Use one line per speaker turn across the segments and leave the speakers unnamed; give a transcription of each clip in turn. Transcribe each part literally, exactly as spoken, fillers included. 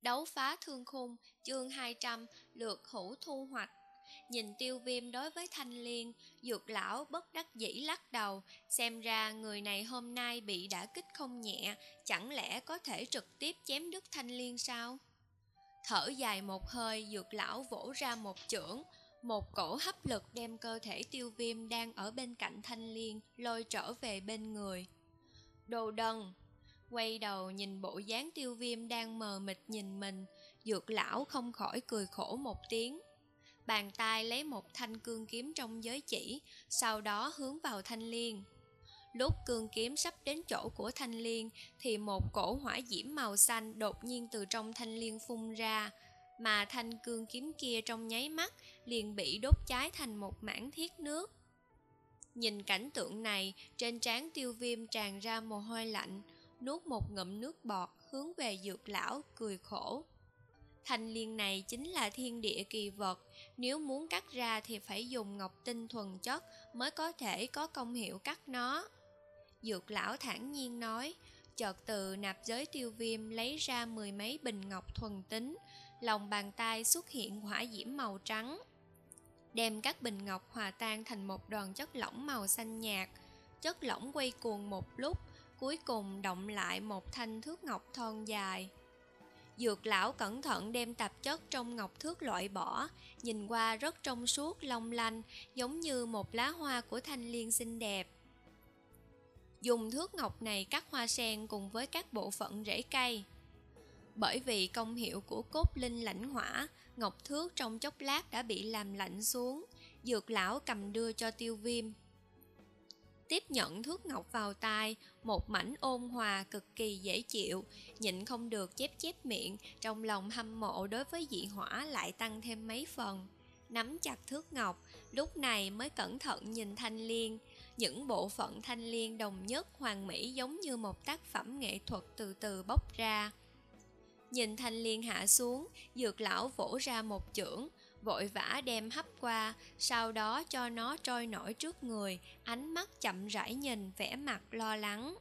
Đấu phá thương khung, chương hai trăm, lược hữu thu hoạch. Nhìn Tiêu Viêm đối với Thanh Liên, Dược lão bất đắc dĩ lắc đầu, xem ra người này hôm nay bị đả kích không nhẹ, chẳng lẽ có thể trực tiếp chém đứt Thanh Liên sao? Thở dài một hơi, Dược lão vỗ ra một chưởng, một cổ hấp lực đem cơ thể Tiêu Viêm đang ở bên cạnh Thanh Liên lôi trở về bên người. Đồ đần! Quay đầu nhìn bộ dáng Tiêu Viêm đang mờ mịt nhìn mình, Dược lão không khỏi cười khổ một tiếng. Bàn tay lấy một thanh cương kiếm trong giới chỉ, sau đó hướng vào Thanh Liên. Lúc cương kiếm sắp đến chỗ của Thanh Liên thì một cổ hỏa diễm màu xanh đột nhiên từ trong Thanh Liên phun ra, mà thanh cương kiếm kia trong nháy mắt liền bị đốt cháy thành một mảng thiết nước. Nhìn cảnh tượng này, trên trán Tiêu Viêm tràn ra mồ hôi lạnh, nuốt một ngụm nước bọt hướng về Dược lão cười khổ. Thanh liên này chính là thiên địa kỳ vật, nếu muốn cắt ra thì phải dùng ngọc tinh thuần chất mới có thể có công hiệu cắt nó. Dược lão thản nhiên nói, chợt từ nạp giới Tiêu Viêm lấy ra mười mấy bình ngọc thuần tính, lòng bàn tay xuất hiện hỏa diễm màu trắng, đem các bình ngọc hòa tan thành một đoàn chất lỏng màu xanh nhạt. Chất lỏng quay cuồng một lúc, cuối cùng động lại một thanh thước ngọc thon dài. Dược lão cẩn thận đem tạp chất trong ngọc thước loại bỏ, nhìn qua rất trong suốt long lanh, giống như một lá hoa của Thanh Liên xinh đẹp. Dùng thước ngọc này cắt hoa sen cùng với các bộ phận rễ cây. Bởi vì công hiệu của cốt linh lãnh hỏa, ngọc thước trong chốc lát đã bị làm lạnh xuống. Dược lão cầm đưa cho Tiêu Viêm. Tiếp nhận thước ngọc vào tai, một mảnh ôn hòa cực kỳ dễ chịu, nhịn không được chép chép miệng, trong lòng hâm mộ đối với dị hỏa lại tăng thêm mấy phần. Nắm chặt thước ngọc, lúc này mới cẩn thận nhìn Thanh Liên. Những bộ phận Thanh Liên đồng nhất hoàn mỹ giống như một tác phẩm nghệ thuật từ từ bốc ra. Nhìn Thanh Liên hạ xuống, Dược lão vỗ ra một chưởng, vội vã đem hấp qua, sau đó cho nó trôi nổi trước người, ánh mắt chậm rãi nhìn, vẻ mặt lo lắng.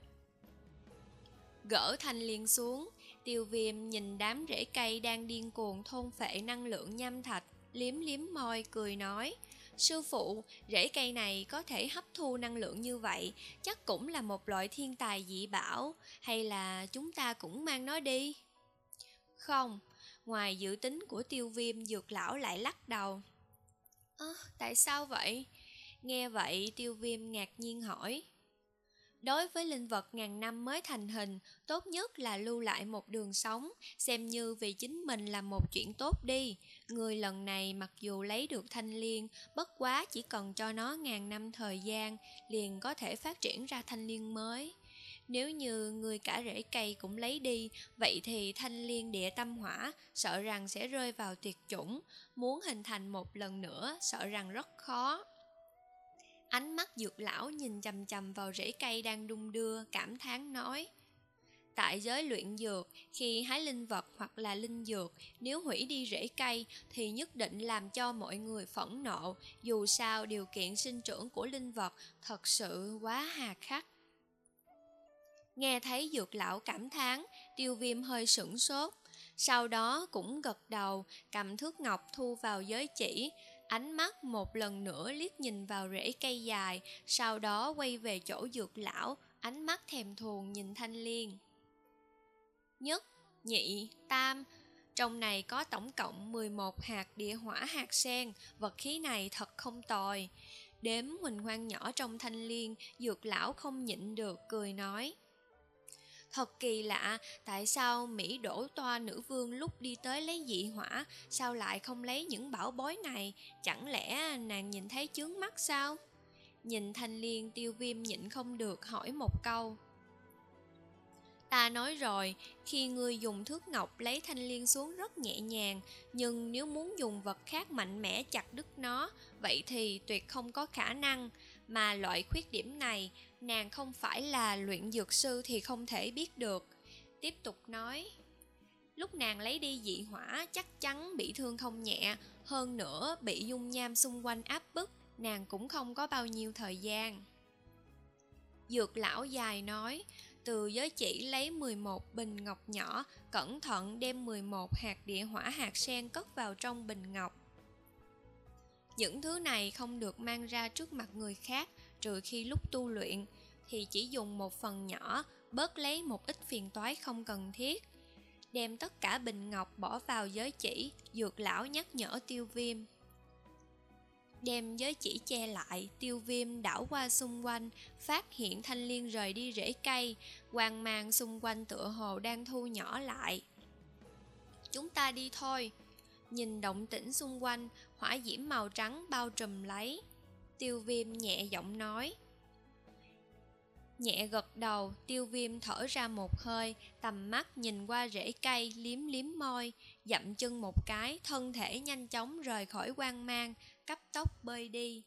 Gỡ Thanh Liên xuống, Tiêu Viêm nhìn đám rễ cây đang điên cuồng thôn phệ năng lượng nham thạch, liếm liếm môi cười nói, sư phụ, rễ cây này có thể hấp thu năng lượng như vậy, chắc cũng là một loại thiên tài dị bảo, hay là chúng ta cũng mang nó đi? Không, ngoài dự tính của Tiêu Viêm, Dược lão lại lắc đầu. Ơ, à, tại sao vậy? Nghe vậy Tiêu Viêm ngạc nhiên hỏi. Đối với linh vật ngàn năm mới thành hình, tốt nhất là lưu lại một đường sống, xem như vì chính mình làm một chuyện tốt đi. Người lần này mặc dù lấy được Thanh Liên, bất quá chỉ cần cho nó ngàn năm thời gian, liền có thể phát triển ra Thanh Liên mới. Nếu như người cả rễ cây cũng lấy đi, vậy thì Thanh Liên địa tâm hỏa sợ rằng sẽ rơi vào tuyệt chủng, muốn hình thành một lần nữa sợ rằng rất khó. Ánh mắt Dược lão nhìn chằm chằm vào rễ cây đang đung đưa, cảm thán nói. Tại giới luyện dược, khi hái linh vật hoặc là linh dược, nếu hủy đi rễ cây thì nhất định làm cho mọi người phẫn nộ, dù sao điều kiện sinh trưởng của linh vật thật sự quá hà khắc. Nghe thấy Dược lão cảm thán, Tiêu Viêm hơi sửng sốt, sau đó cũng gật đầu, cầm thước ngọc thu vào giới chỉ, ánh mắt một lần nữa liếc nhìn vào rễ cây dài, sau đó quay về chỗ Dược lão, ánh mắt thèm thuồng nhìn Thanh Liên. Nhất, nhị, tam, trong này có tổng cộng mười một hạt địa hỏa hạt sen, vật khí này thật không tồi. Đếm huỳnh hoang nhỏ trong Thanh Liên, Dược lão không nhịn được cười nói. Thật kỳ lạ, tại sao Mỹ đổ toa nữ vương lúc đi tới lấy dị hỏa, sao lại không lấy những bảo bối này, chẳng lẽ nàng nhìn thấy chướng mắt sao? Nhìn Thanh Liên, Tiêu Viêm nhịn không được hỏi một câu. Ta nói rồi, khi ngươi dùng thước ngọc lấy Thanh Liên xuống rất nhẹ nhàng, nhưng nếu muốn dùng vật khác mạnh mẽ chặt đứt nó, vậy thì tuyệt không có khả năng, mà loại khuyết điểm này, nàng không phải là luyện dược sư thì không thể biết được. Tiếp tục nói, lúc nàng lấy đi dị hỏa chắc chắn bị thương không nhẹ, hơn nữa bị dung nham xung quanh áp bức, nàng cũng không có bao nhiêu thời gian. Dược lão dài nói, Từ giới chỉ lấy mười một bình ngọc nhỏ, cẩn thận đem mười một hạt địa hỏa hạt sen cất vào trong bình ngọc. Những thứ này không được mang ra trước mặt người khác, trừ khi lúc tu luyện, thì chỉ dùng một phần nhỏ, bớt lấy một ít phiền toái không cần thiết. Đem tất cả bình ngọc bỏ vào giới chỉ, Dược lão nhắc nhở Tiêu Viêm. Đem giới chỉ che lại, Tiêu Viêm đảo qua xung quanh, phát hiện thanh liên rời đi rễ cây, quang mang xung quanh tựa hồ đang thu nhỏ lại. Chúng ta đi thôi. Nhìn động tĩnh xung quanh, hỏa diễm màu trắng bao trùm lấy. Tiêu Viêm nhẹ giọng nói. Nhẹ gật đầu, Tiêu Viêm thở ra một hơi, tầm mắt nhìn qua rễ cây, liếm liếm môi, dậm chân một cái, thân thể nhanh chóng rời khỏi quang mang, cấp tốc bơi đi.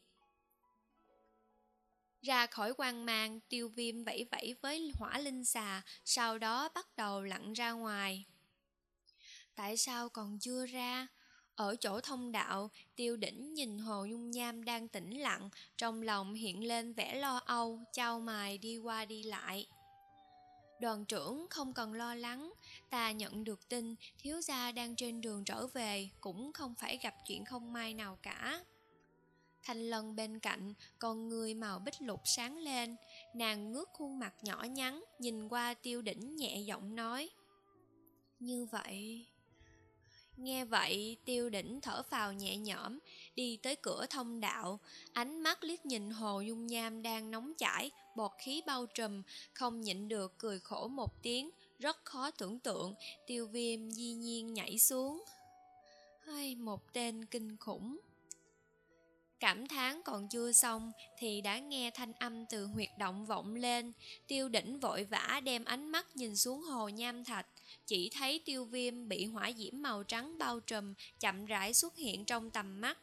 Ra khỏi quang mang, Tiêu Viêm vẫy vẫy với hỏa linh xà, sau đó bắt đầu lặn ra ngoài. Tại sao còn chưa ra? Ở chỗ thông đạo, Tiêu Đỉnh nhìn Hồ Dung Nham đang tĩnh lặng, trong lòng hiện lên vẻ lo âu, chau mày đi qua đi lại. Đoàn trưởng không cần lo lắng, ta nhận được tin thiếu gia đang trên đường trở về, cũng không phải gặp chuyện không may nào cả. Thanh Lân bên cạnh, con người màu bích lục sáng lên, nàng ngước khuôn mặt nhỏ nhắn, nhìn qua Tiêu Đỉnh nhẹ giọng nói. Như vậy... Nghe vậy, Tiêu Đỉnh thở phào nhẹ nhõm, đi tới cửa thông đạo, ánh mắt liếc nhìn Hồ Dung Nham đang nóng chảy, bọt khí bao trùm, không nhịn được cười khổ một tiếng, rất khó tưởng tượng, Tiêu Viêm di nhiên nhảy xuống. Hay một tên kinh khủng. Cảm thán còn chưa xong thì đã nghe thanh âm từ huyệt động vọng lên. Tiêu Đỉnh vội vã đem ánh mắt nhìn xuống hồ nham thạch, chỉ thấy Tiêu Viêm bị hỏa diễm màu trắng bao trùm, chậm rãi xuất hiện trong tầm mắt,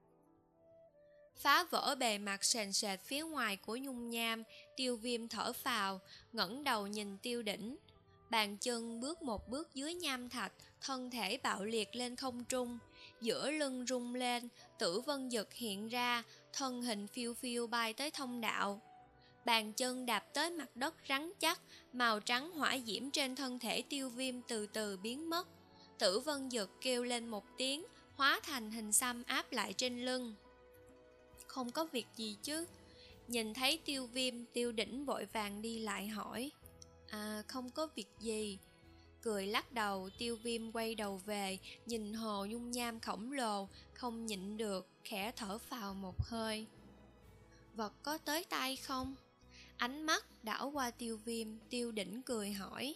phá vỡ bề mặt sền sệt phía ngoài của nhung nham. Tiêu Viêm thở phào, ngẩng đầu nhìn Tiêu Đỉnh, bàn chân bước một bước dưới nham thạch, thân thể bạo liệt lên không trung, giữa lưng rung lên, Tử Vân Dực hiện ra, thân hình phiêu phiêu bay tới thông đạo. Bàn chân đạp tới mặt đất rắn chắc, màu trắng hỏa diễm trên thân thể Tiêu Viêm từ từ biến mất. Tử Vân Dực kêu lên một tiếng, hóa thành hình xăm áp lại trên lưng. Không có việc gì chứ? Nhìn thấy Tiêu Viêm, Tiêu Đỉnh vội vàng đi lại hỏi. À, không có việc gì. Cười lắc đầu, Tiêu Viêm quay đầu về, nhìn hồ dung nham khổng lồ, không nhịn được, khẽ thở phào một hơi. Vật có tới tay không? Ánh mắt đảo qua Tiêu Viêm, Tiêu Đỉnh cười hỏi.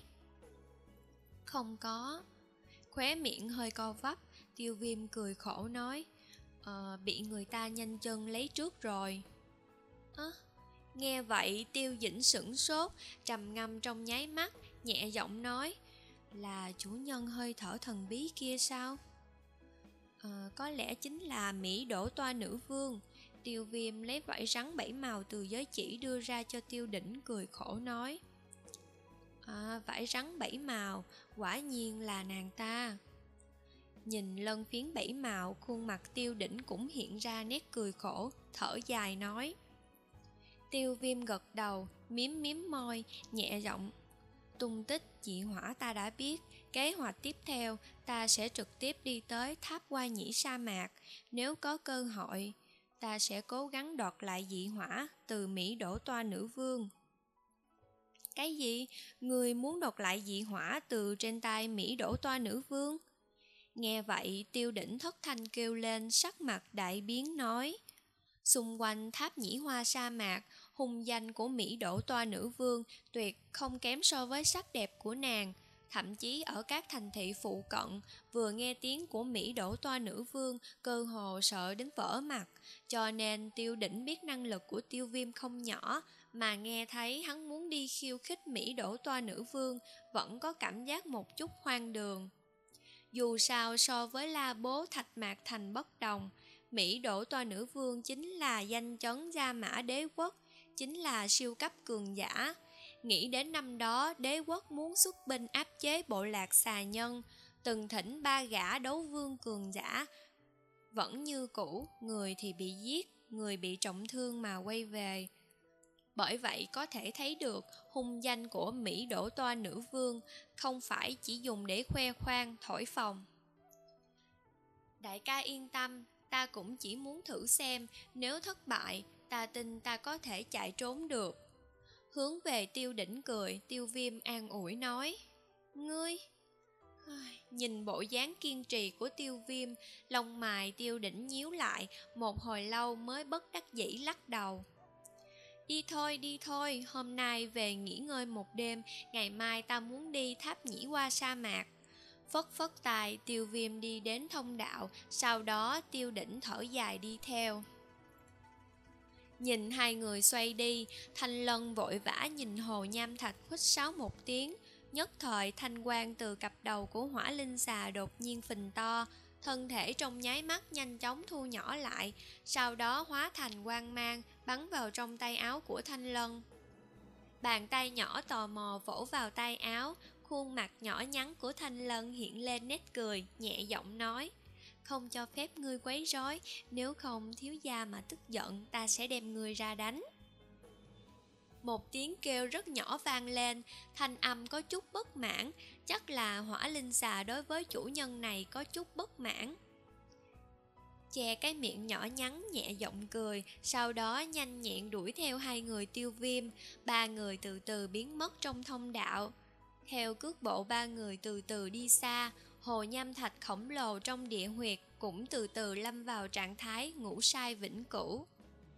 Không có. Khóe miệng hơi co vấp, Tiêu Viêm cười khổ nói. Ờ, bị người ta nhanh chân lấy trước rồi. Ơ, à, nghe vậy Tiêu Dĩnh sửng sốt, trầm ngâm trong nháy mắt, nhẹ giọng nói. Là chủ nhân hơi thở thần bí kia sao? À, có lẽ chính là Mỹ Đỗ Toa Nữ Vương. Tiêu Viêm lấy vảy rắn bảy màu từ giới chỉ đưa ra cho Tiêu Đỉnh, cười khổ nói. À, vảy rắn bảy màu, quả nhiên là nàng ta. Nhìn lân phiến bảy màu, khuôn mặt Tiêu Đỉnh cũng hiện ra nét cười khổ, thở dài nói. Tiêu Viêm gật đầu, miếm miếm môi, nhẹ giọng. Tung tích dị hỏa ta đã biết, kế hoạch tiếp theo ta sẽ trực tiếp đi tới tháp Hoa Nhĩ sa mạc. Nếu có cơ hội, ta sẽ cố gắng đoạt lại dị hỏa từ Mỹ Đỗ Toa Nữ Vương. Cái gì? Người muốn đoạt lại dị hỏa từ trên tay Mỹ Đỗ Toa Nữ Vương? Nghe vậy, Tiêu Đỉnh thất thanh kêu lên, sắc mặt đại biến nói. Xung quanh tháp Nhĩ Hoa sa mạc, hung danh của Mỹ Đỗ Toa Nữ Vương tuyệt không kém so với sắc đẹp của nàng. Thậm chí ở các thành thị phụ cận, vừa nghe tiếng của Mỹ Đỗ Toa Nữ Vương, cơ hồ sợ đến vỡ mặt. Cho nên Tiêu Đỉnh biết năng lực của Tiêu Viêm không nhỏ, mà nghe thấy hắn muốn đi khiêu khích Mỹ Đỗ Toa Nữ Vương, vẫn có cảm giác một chút hoang đường. Dù sao so với La Bố Thạch Mạc Thành bất đồng, Mỹ Đỗ Toa Nữ Vương chính là danh chấn Gia Mã Đế Quốc, chính là siêu cấp cường giả. Nghĩ đến năm đó đế quốc muốn xuất binh áp chế bộ lạc xà nhân, từng thỉnh ba gã đấu vương cường giả, vẫn như cũ, người thì bị giết, người bị trọng thương mà quay về. Bởi vậy có thể thấy được hung danh của Mỹ Đỗ Toa nữ vương không phải chỉ dùng để khoe khoang, thổi phồng. Đại ca yên tâm, ta cũng chỉ muốn thử xem, nếu thất bại, ta tin ta có thể chạy trốn được. Hướng về Tiêu Đỉnh cười, Tiêu Viêm an ủi nói, ngươi... Nhìn bộ dáng kiên trì của Tiêu Viêm, lông mày Tiêu Đỉnh nhíu lại, một hồi lâu mới bất đắc dĩ lắc đầu. Đi thôi, đi thôi, hôm nay về nghỉ ngơi một đêm, ngày mai ta muốn đi tháp nhĩ qua sa mạc. Phất phất tài, Tiêu Viêm đi đến thông đạo, sau đó Tiêu Đỉnh thở dài đi theo. Nhìn hai người xoay đi, Thanh Lân vội vã nhìn Hồ Nham Thạch huýt sáo một tiếng. Nhất thời thanh quang từ cặp đầu của hỏa linh xà đột nhiên phình to, thân thể trong nháy mắt nhanh chóng thu nhỏ lại, sau đó hóa thành quang mang bắn vào trong tay áo của Thanh Lân. Bàn tay nhỏ tò mò vỗ vào tay áo, khuôn mặt nhỏ nhắn của Thanh Lân hiện lên nét cười, nhẹ giọng nói, không cho phép ngươi quấy rối, nếu không thiếu gia mà tức giận, ta sẽ đem ngươi ra đánh. Một tiếng kêu rất nhỏ vang lên, thanh âm có chút bất mãn, chắc là hỏa linh xà đối với chủ nhân này có chút bất mãn. Che cái miệng nhỏ nhắn nhẹ giọng cười, sau đó nhanh nhẹn đuổi theo hai người Tiêu Viêm, ba người từ từ biến mất trong thông đạo. Theo cước bộ ba người từ từ đi xa, Hồ Nham Thạch khổng lồ trong địa huyệt cũng từ từ lâm vào trạng thái ngủ say vĩnh cửu.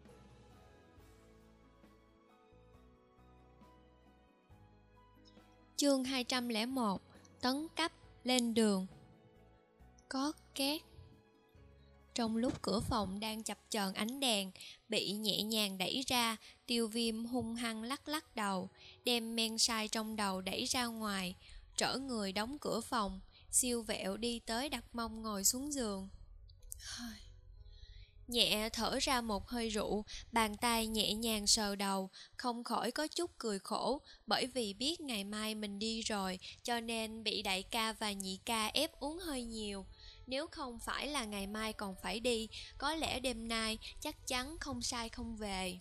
Chương hai trăm lẻ một, tấn cấp, lên đường. Có két. Trong lúc cửa phòng đang chập chờn ánh đèn, bị nhẹ nhàng đẩy ra, Tiêu Viêm hung hăng lắc lắc đầu, đem men sai trong đầu đẩy ra ngoài, trở người đóng cửa phòng, siêu vẹo đi tới đặt mông ngồi xuống giường. Nhẹ thở ra một hơi rượu, bàn tay nhẹ nhàng sờ đầu, không khỏi có chút cười khổ, bởi vì biết ngày mai mình đi rồi, cho nên bị đại ca và nhị ca ép uống hơi nhiều. Nếu không phải là ngày mai còn phải đi, có lẽ đêm nay chắc chắn không sai không về.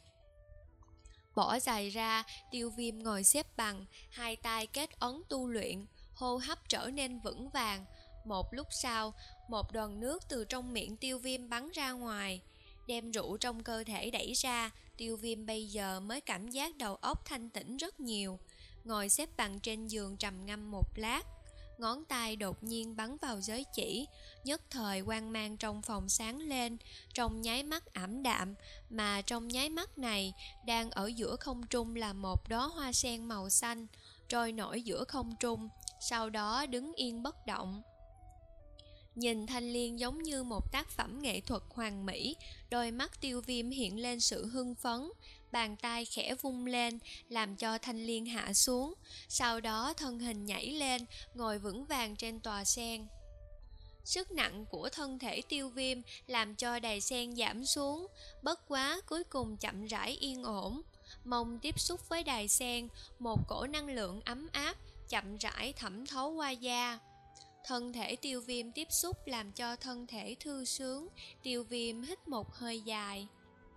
Bỏ giày ra, Tiêu Viêm ngồi xếp bằng, hai tay kết ấn tu luyện, hô hấp trở nên vững vàng. Một lúc sau, một đoàn nước từ trong miệng Tiêu Viêm bắn ra ngoài, đem rượu trong cơ thể đẩy ra. Tiêu Viêm bây giờ mới cảm giác đầu óc thanh tĩnh rất nhiều. Ngồi xếp bằng trên giường trầm ngâm một lát, ngón tay đột nhiên bắn vào giới chỉ, nhất thời quang mang trong phòng sáng lên, trong nháy mắt ảm đạm, mà trong nháy mắt này, đang ở giữa không trung là một đóa hoa sen màu xanh, trôi nổi giữa không trung, sau đó đứng yên bất động. Nhìn thanh liên giống như một tác phẩm nghệ thuật hoàn mỹ, đôi mắt Tiêu Viêm hiện lên sự hưng phấn, bàn tay khẽ vung lên, làm cho thanh liên hạ xuống, sau đó thân hình nhảy lên, ngồi vững vàng trên tòa sen. Sức nặng của thân thể Tiêu Viêm làm cho đài sen giảm xuống, bất quá cuối cùng chậm rãi yên ổn. Mông tiếp xúc với đài sen, một cổ năng lượng ấm áp chậm rãi thẩm thấu qua da. Thân thể Tiêu Viêm tiếp xúc làm cho thân thể thư sướng, Tiêu Viêm hít một hơi dài.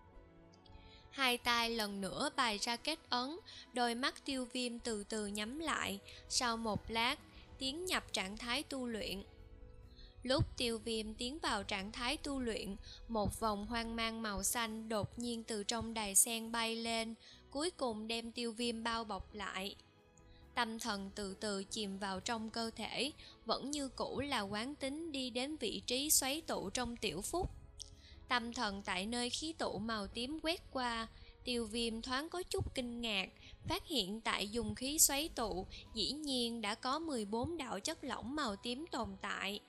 Hai tay lần nữa bày ra kết ấn, đôi mắt Tiêu Viêm từ từ nhắm lại, sau một lát, tiến nhập trạng thái tu luyện. Lúc Tiêu Viêm tiến vào trạng thái tu luyện, một vòng hoang mang màu xanh đột nhiên từ trong đài sen bay lên, cuối cùng đem Tiêu Viêm bao bọc lại. Tâm thần từ từ chìm vào trong cơ thể, vẫn như cũ là quán tính đi đến vị trí xoáy tụ trong tiểu phúc. Tâm thần tại nơi khí tụ màu tím quét qua, Tiêu Viêm thoáng có chút kinh ngạc, phát hiện tại dùng khí xoáy tụ dĩ nhiên đã có mười bốn đạo chất lỏng màu tím tồn tại.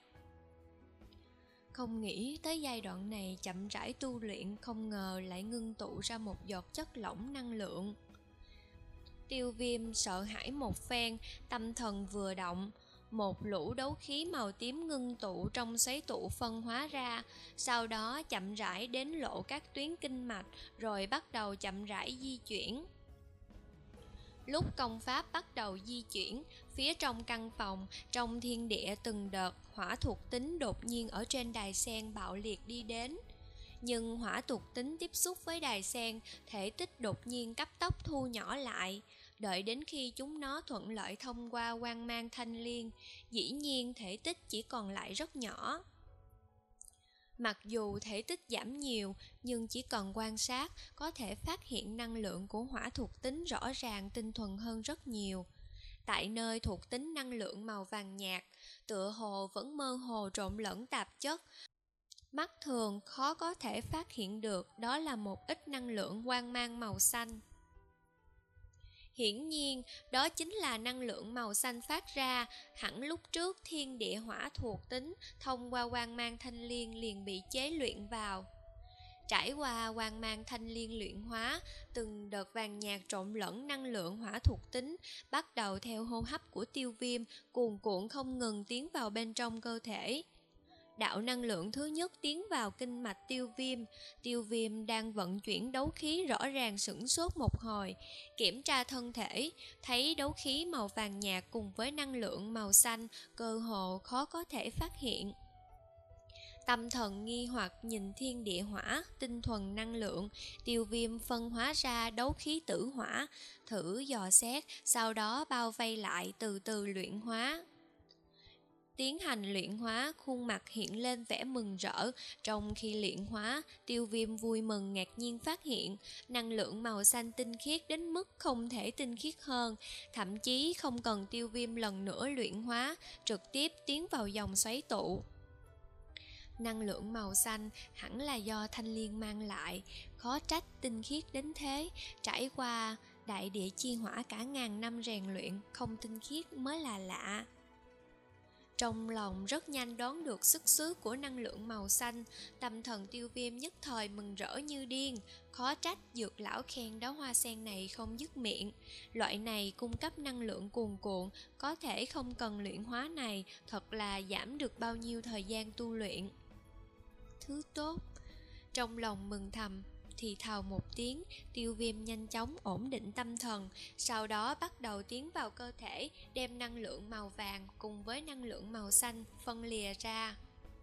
Không nghĩ tới giai đoạn này chậm rãi tu luyện, không ngờ lại ngưng tụ ra một giọt chất lỏng năng lượng. Tiêu Viêm sợ hãi một phen, tâm thần vừa động, một lũ đấu khí màu tím ngưng tụ trong xoáy tụ phân hóa ra, sau đó chậm rãi đến lộ các tuyến kinh mạch, rồi bắt đầu chậm rãi di chuyển. Lúc công pháp bắt đầu di chuyển, phía trong căn phòng, trong thiên địa từng đợt hỏa thuộc tính đột nhiên ở trên đài sen bạo liệt đi đến. Nhưng hỏa thuộc tính tiếp xúc với đài sen, thể tích đột nhiên cấp tốc thu nhỏ lại. Đợi đến khi chúng nó thuận lợi thông qua quang mang thanh liên, dĩ nhiên thể tích chỉ còn lại rất nhỏ. Mặc dù thể tích giảm nhiều, nhưng chỉ cần quan sát có thể phát hiện năng lượng của hỏa thuộc tính rõ ràng tinh thuần hơn rất nhiều. Tại nơi thuộc tính năng lượng màu vàng nhạt, tựa hồ vẫn mơ hồ trộn lẫn tạp chất. Mắt thường khó có thể phát hiện được đó là một ít năng lượng quang mang màu xanh. Hiển nhiên, đó chính là năng lượng màu xanh phát ra, hẳn lúc trước thiên địa hỏa thuộc tính thông qua quang mang thanh liên liền bị chế luyện vào. Trải qua quang mang thanh liên luyện hóa, từng đợt vàng nhạt trộn lẫn năng lượng hỏa thuộc tính bắt đầu theo hô hấp của Tiêu Viêm cuồn cuộn không ngừng tiến vào bên trong cơ thể. Đạo năng lượng thứ nhất tiến vào kinh mạch Tiêu Viêm. Tiêu Viêm đang vận chuyển đấu khí rõ ràng sửng sốt một hồi, kiểm tra thân thể, thấy đấu khí màu vàng nhạt cùng với năng lượng màu xanh cơ hồ khó có thể phát hiện. Tâm thần nghi hoặc nhìn thiên địa hỏa, tinh thuần năng lượng, Tiêu Viêm phân hóa ra đấu khí tử hỏa, thử dò xét, sau đó bao vây lại từ từ luyện hóa. Tiến hành luyện hóa, khuôn mặt hiện lên vẻ mừng rỡ. Trong khi luyện hóa, Tiêu Viêm vui mừng ngạc nhiên phát hiện năng lượng màu xanh tinh khiết đến mức không thể tinh khiết hơn, thậm chí không cần Tiêu Viêm lần nữa luyện hóa, trực tiếp tiến vào dòng xoáy tụ. Năng lượng màu xanh hẳn là do thanh liên mang lại, khó trách tinh khiết đến thế. Trải qua đại địa chi hỏa cả ngàn năm rèn luyện, không tinh khiết mới là lạ. Trong lòng rất nhanh đoán được xuất xứ của năng lượng màu xanh, tâm thần Tiêu Viêm nhất thời mừng rỡ như điên. Khó trách dược lão khen đóa hoa sen này không dứt miệng. Loại này cung cấp năng lượng cuồn cuộn, có thể không cần luyện hóa này, thật là giảm được bao nhiêu thời gian tu luyện. Thứ tốt. Trong lòng mừng thầm, thì thào một tiếng. Tiêu Viêm nhanh chóng ổn định tâm thần, sau đó bắt đầu tiến vào cơ thể, đem năng lượng màu vàng cùng với năng lượng màu xanh phân lìa ra.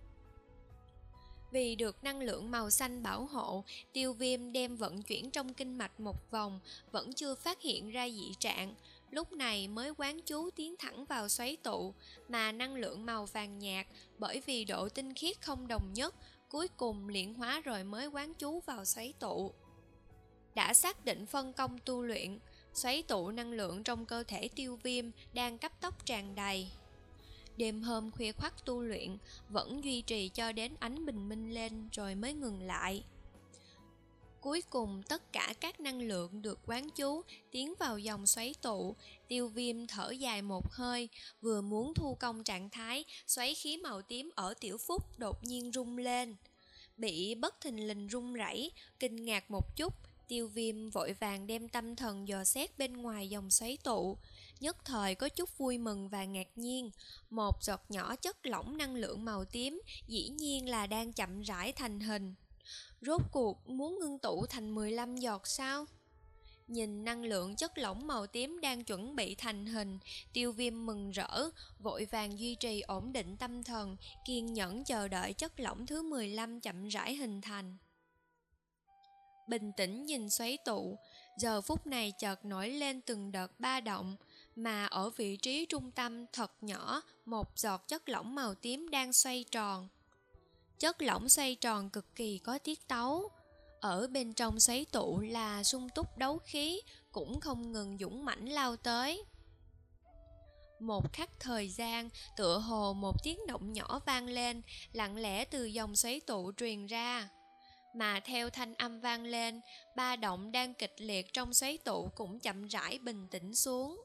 Vì được năng lượng màu xanh bảo hộ, Tiêu Viêm đem vận chuyển trong kinh mạch một vòng, vẫn chưa phát hiện ra dị trạng. Lúc này mới quán chú tiến thẳng vào xoáy tụ, mà năng lượng màu vàng nhạt bởi vì độ tinh khiết không đồng nhất, cuối cùng luyện hóa rồi mới quán chú vào xoáy tụ. Đã xác định phân công tu luyện, xoáy tụ năng lượng trong cơ thể Tiêu Viêm đang cấp tốc tràn đầy. Đêm hôm khuya khoắt tu luyện, vẫn duy trì cho đến ánh bình minh lên rồi mới ngừng lại. Cuối cùng tất cả các năng lượng được quán chú tiến vào dòng xoáy tụ. Tiêu Viêm thở dài một hơi, vừa muốn thu công trạng thái, xoáy khí màu tím ở Tiểu Phúc đột nhiên rung lên. Bị bất thình lình rung rẩy, kinh ngạc một chút, Tiêu Viêm vội vàng đem tâm thần dò xét bên ngoài dòng xoáy tụ. Nhất thời có chút vui mừng và ngạc nhiên. Một giọt nhỏ chất lỏng năng lượng màu tím dĩ nhiên là đang chậm rãi thành hình. Rốt cuộc muốn ngưng tụ thành mười lăm giọt sao? Nhìn năng lượng chất lỏng màu tím đang chuẩn bị thành hình, Tiêu Viêm mừng rỡ, vội vàng duy trì ổn định tâm thần, kiên nhẫn chờ đợi chất lỏng thứ mười lăm chậm rãi hình thành. Bình tĩnh nhìn xoáy tụ, giờ phút này chợt nổi lên từng đợt ba động, mà ở vị trí trung tâm thật nhỏ, một giọt chất lỏng màu tím đang xoay tròn. Chất lỏng xoay tròn cực kỳ có tiết tấu. Ở bên trong xoáy tụ là sung túc đấu khí, cũng không ngừng dũng mãnh lao tới. Một khắc thời gian, tựa hồ một tiếng động nhỏ vang lên, lặng lẽ từ dòng xoáy tụ truyền ra. Mà theo thanh âm vang lên, ba động đang kịch liệt trong xoáy tụ cũng chậm rãi bình tĩnh xuống.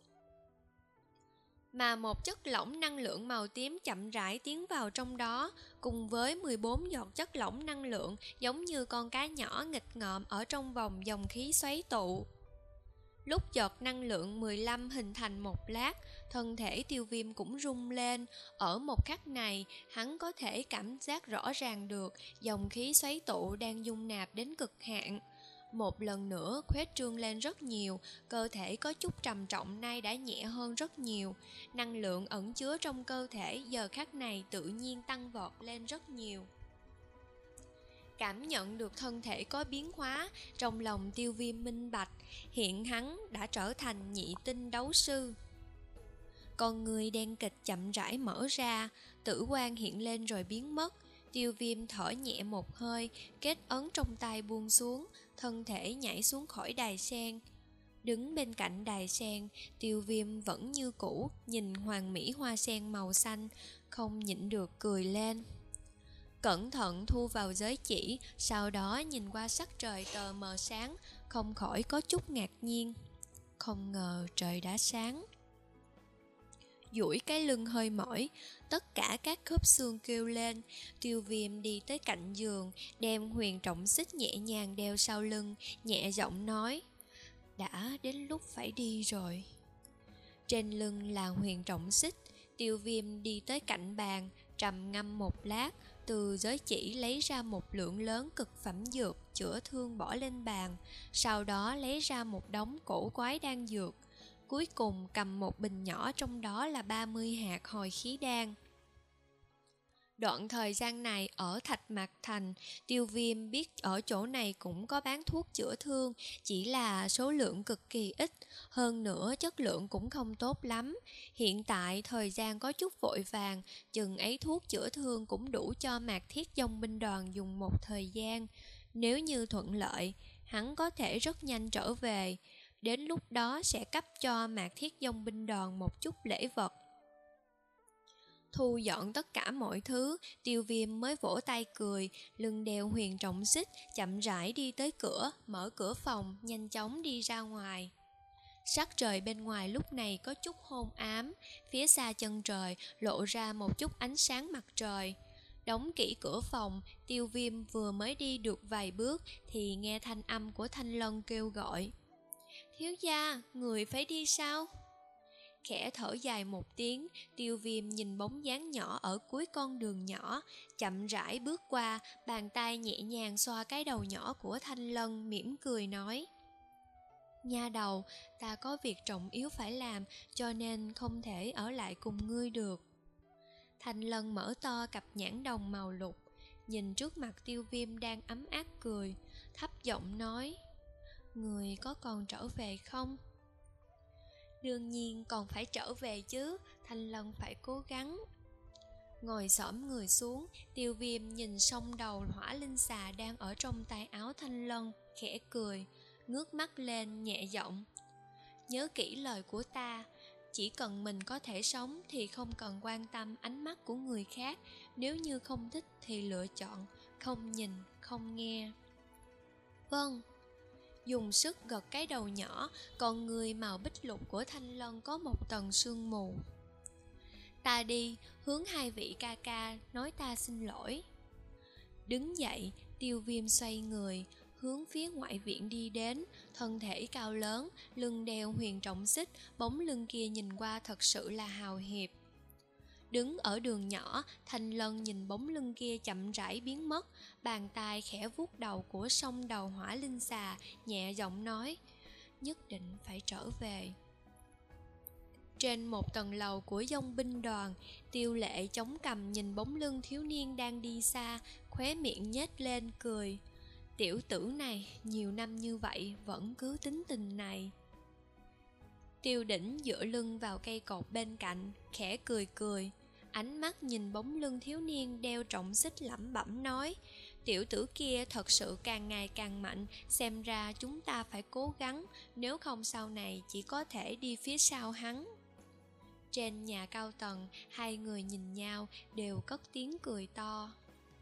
Mà một chất lỏng năng lượng màu tím chậm rãi tiến vào trong đó, cùng với mười bốn giọt chất lỏng năng lượng giống như con cá nhỏ nghịch ngợm ở trong vòng dòng khí xoáy tụ. Lúc giọt năng lượng mười lăm hình thành một lát, thân thể Tiêu Viêm cũng rung lên. Ở một khắc này, hắn có thể cảm giác rõ ràng được dòng khí xoáy tụ đang dung nạp đến cực hạn. Một lần nữa khuếch trương lên rất nhiều, cơ thể có chút trầm trọng nay đã nhẹ hơn rất nhiều. Năng lượng ẩn chứa trong cơ thể giờ khắc này tự nhiên tăng vọt lên rất nhiều. Cảm nhận được thân thể có biến hóa, trong lòng Tiêu Viêm minh bạch, hiện hắn đã trở thành nhị tinh đấu sư. Con người đen kịch chậm rãi mở ra, tử quang hiện lên rồi biến mất. Tiêu Viêm thở nhẹ một hơi, kết ấn trong tay buông xuống, thân thể nhảy xuống khỏi đài sen. Đứng bên cạnh đài sen, Tiêu Viêm vẫn như cũ, nhìn hoàng mỹ hoa sen màu xanh, không nhịn được cười lên. Cẩn thận thu vào giới chỉ, sau đó nhìn qua sắc trời tờ mờ sáng, không khỏi có chút ngạc nhiên. Không ngờ trời đã sáng. Duỗi cái lưng hơi mỏi, tất cả các khớp xương kêu lên. Tiêu Viêm đi tới cạnh giường, đem huyền trọng xích nhẹ nhàng đeo sau lưng, nhẹ giọng nói: đã đến lúc phải đi rồi. Trên lưng là huyền trọng xích. Tiêu Viêm đi tới cạnh bàn, trầm ngâm một lát, từ giới chỉ lấy ra một lượng lớn cực phẩm dược chữa thương bỏ lên bàn, sau đó lấy ra một đống cổ quái đan dược. Cuối cùng cầm một bình nhỏ, trong đó là ba mươi hạt hồi khí đan. Đoạn thời gian này ở Thạch Mạc Thành, Tiêu Viêm biết ở chỗ này cũng có bán thuốc chữa thương, chỉ là số lượng cực kỳ ít, hơn nữa chất lượng cũng không tốt lắm. Hiện tại thời gian có chút vội vàng, chừng ấy thuốc chữa thương cũng đủ cho Mạc Thiết Dòng binh đoàn dùng một thời gian. Nếu như thuận lợi, hắn có thể rất nhanh trở về, đến lúc đó sẽ cấp cho Mạc Thiết Dòng binh đoàn một chút lễ vật. Thu dọn tất cả mọi thứ, Tiêu Viêm mới vỗ tay cười, lưng đeo huyền trọng xích, chậm rãi đi tới cửa, mở cửa phòng, nhanh chóng đi ra ngoài. Sắc trời bên ngoài lúc này có chút hôn ám, phía xa chân trời lộ ra một chút ánh sáng mặt trời. Đóng kỹ cửa phòng, Tiêu Viêm vừa mới đi được vài bước thì nghe thanh âm của Thanh Lân kêu gọi: thiếu gia, người phải đi sao? Khẽ thở dài một tiếng, Tiêu Viêm nhìn bóng dáng nhỏ ở cuối con đường nhỏ, chậm rãi bước qua, bàn tay nhẹ nhàng xoa cái đầu nhỏ của Thanh Lân, mỉm cười nói: nha đầu, ta có việc trọng yếu phải làm, cho nên không thể ở lại cùng ngươi được. Thanh Lân mở to cặp nhãn đồng màu lục, nhìn trước mặt Tiêu Viêm đang ấm áp cười, thấp giọng nói: người có còn trở về không? Đương nhiên còn phải trở về chứ, Thanh Lân phải cố gắng. Ngồi xổm người xuống, Tiêu Viêm nhìn song đầu hỏa linh xà đang ở trong tay áo Thanh Lân, khẽ cười, ngước mắt lên nhẹ giọng: nhớ kỹ lời của ta, chỉ cần mình có thể sống thì không cần quan tâm ánh mắt của người khác, nếu như không thích thì lựa chọn không nhìn, không nghe. Vâng. Dùng sức gật cái đầu nhỏ, còn người màu bích lục của Thanh Lân có một tầng sương mù. Ta đi, hướng hai vị ca ca nói ta xin lỗi. Đứng dậy, Tiêu Viêm xoay người, hướng phía ngoại viện đi đến, thân thể cao lớn, lưng đeo huyền trọng xích, bóng lưng kia nhìn qua thật sự là hào hiệp. Đứng ở đường nhỏ, Thanh Lân nhìn bóng lưng kia chậm rãi biến mất, bàn tay khẽ vuốt đầu của song đầu hỏa linh xà, nhẹ giọng nói: nhất định phải trở về. Trên một tầng lầu của dông binh đoàn, Tiêu Lệ chống cằm nhìn bóng lưng thiếu niên đang đi xa, khóe miệng nhếch lên cười: tiểu tử này nhiều năm như vậy vẫn cứ tính tình này. Tiêu Đỉnh dựa lưng vào cây cột bên cạnh, khẽ cười cười, ánh mắt nhìn bóng lưng thiếu niên đeo trọng xích lẩm bẩm nói: tiểu tử kia thật sự càng ngày càng mạnh, xem ra chúng ta phải cố gắng, nếu không sau này chỉ có thể đi phía sau hắn. Trên nhà cao tầng, hai người nhìn nhau đều cất tiếng cười to.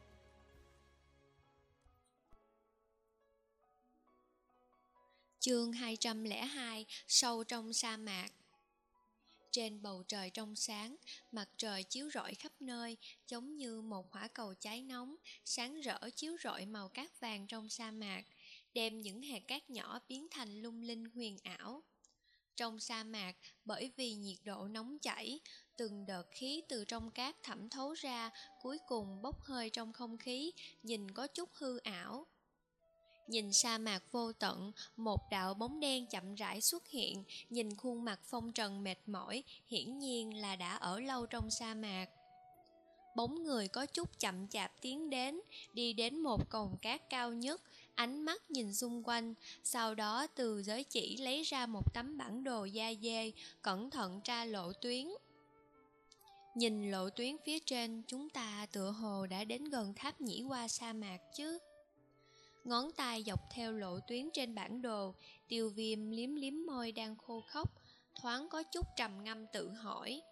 Chương hai trăm lẻ hai, sâu trong sa mạc. Trên bầu trời trong sáng, mặt trời chiếu rọi khắp nơi, giống như một hỏa cầu cháy nóng, sáng rỡ chiếu rọi màu cát vàng trong sa mạc, đem những hạt cát nhỏ biến thành lung linh huyền ảo. Trong sa mạc, bởi vì nhiệt độ nóng chảy, từng đợt khí từ trong cát thẩm thấu ra, cuối cùng bốc hơi trong không khí, nhìn có chút hư ảo. Nhìn sa mạc vô tận, một đạo bóng đen chậm rãi xuất hiện, nhìn khuôn mặt phong trần mệt mỏi, hiển nhiên là đã ở lâu trong sa mạc. Bóng người có chút chậm chạp tiến đến, đi đến một cồn cát cao nhất, ánh mắt nhìn xung quanh, sau đó từ giới chỉ lấy ra một tấm bản đồ da dê, cẩn thận tra lộ tuyến. Nhìn lộ tuyến phía trên, chúng ta tựa hồ đã đến gần tháp nhĩ qua sa mạc chứ. Ngón tay dọc theo lộ tuyến trên bản đồ, Tiêu Viêm liếm liếm môi đang khô khốc, thoáng có chút trầm ngâm tự hỏi.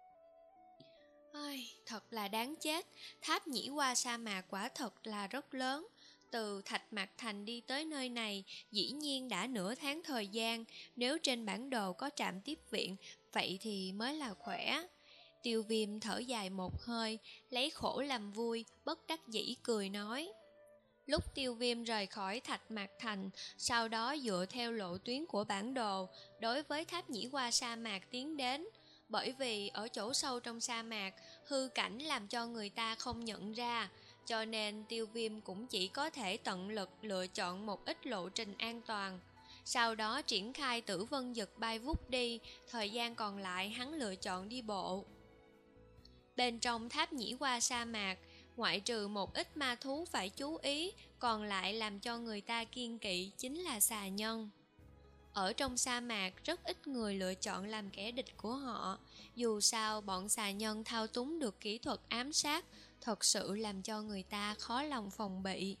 Ai, thật là đáng chết, tháp nhĩ qua sa mạc quả thật là rất lớn. Từ Thạch Mạc Thành đi tới nơi này dĩ nhiên đã nửa tháng thời gian, nếu trên bản đồ có trạm tiếp viện, vậy thì mới là khỏe. Tiêu Viêm thở dài một hơi, lấy khổ làm vui, bất đắc dĩ cười nói. Lúc Tiêu Viêm rời khỏi Thạch Mạc Thành, sau đó dựa theo lộ tuyến của bản đồ, đối với tháp nhĩ qua sa mạc tiến đến. Bởi vì ở chỗ sâu trong sa mạc, hư cảnh làm cho người ta không nhận ra, cho nên Tiêu Viêm cũng chỉ có thể tận lực lựa chọn một ít lộ trình an toàn. Sau đó triển khai Tử Vân Dực bay vút đi, thời gian còn lại hắn lựa chọn đi bộ. Bên trong tháp nhĩ qua sa mạc, ngoại trừ một ít ma thú phải chú ý, còn lại làm cho người ta kiêng kỵ chính là xà nhân. Ở trong sa mạc, rất ít người lựa chọn làm kẻ địch của họ. Dù sao, bọn xà nhân thao túng được kỹ thuật ám sát, thật sự làm cho người ta khó lòng phòng bị.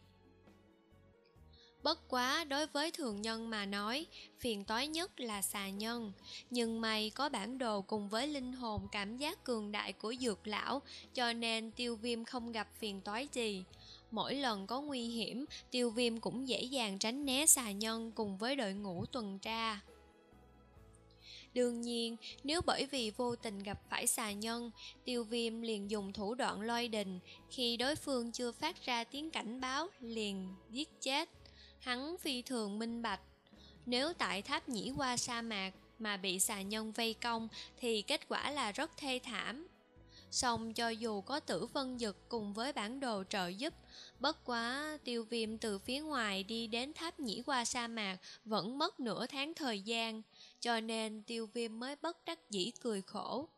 Bất quá đối với thường nhân mà nói, phiền toái nhất là xà nhân. Nhưng may có bản đồ cùng với linh hồn cảm giác cường đại của dược lão, cho nên Tiêu Viêm không gặp phiền toái gì. Mỗi lần có nguy hiểm, Tiêu Viêm cũng dễ dàng tránh né xà nhân cùng với đội ngũ tuần tra. Đương nhiên, nếu bởi vì vô tình gặp phải xà nhân, Tiêu Viêm liền dùng thủ đoạn lôi đình, khi đối phương chưa phát ra tiếng cảnh báo, liền giết chết. Hắn phi thường minh bạch, nếu tại tháp nhĩ qua sa mạc mà bị xà nhân vây công thì kết quả là rất thê thảm. Song cho dù có Tử Vân Dực cùng với bản đồ trợ giúp, bất quá Tiêu Viêm từ phía ngoài đi đến tháp nhĩ qua sa mạc vẫn mất nửa tháng thời gian, cho nên Tiêu Viêm mới bất đắc dĩ cười khổ.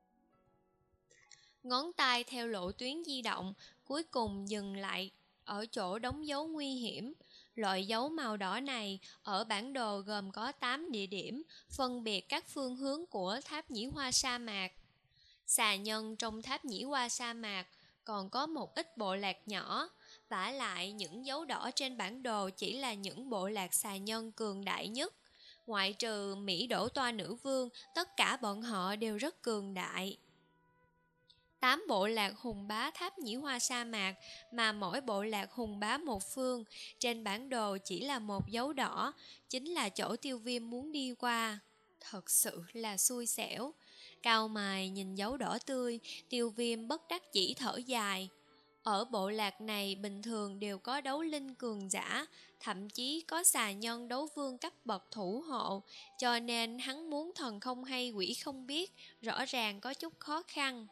Ngón tay theo lộ tuyến di động, cuối cùng dừng lại ở chỗ đóng dấu nguy hiểm. Loại dấu màu đỏ này ở bản đồ gồm có tám địa điểm, phân biệt các phương hướng của tháp nhĩ hoa sa mạc. Xà nhân trong tháp nhĩ hoa sa mạc còn có một ít bộ lạc nhỏ, vả lại những dấu đỏ trên bản đồ chỉ là những bộ lạc xà nhân cường đại nhất. Ngoại trừ Mỹ Đổ Toa Nữ Vương, tất cả bọn họ đều rất cường đại. Tám bộ lạc hùng bá tháp nhĩ hoa sa mạc, mà mỗi bộ lạc hùng bá một phương, trên bản đồ chỉ là một dấu đỏ, chính là chỗ Tiêu Viêm muốn đi qua. Thật sự là xui xẻo. Cau mày nhìn dấu đỏ tươi, Tiêu Viêm bất đắc dĩ thở dài. Ở bộ lạc này bình thường đều có đấu linh cường giả, thậm chí có xà nhân đấu vương cấp bậc thủ hộ, cho nên hắn muốn thần không hay quỷ không biết, rõ ràng có chút khó khăn.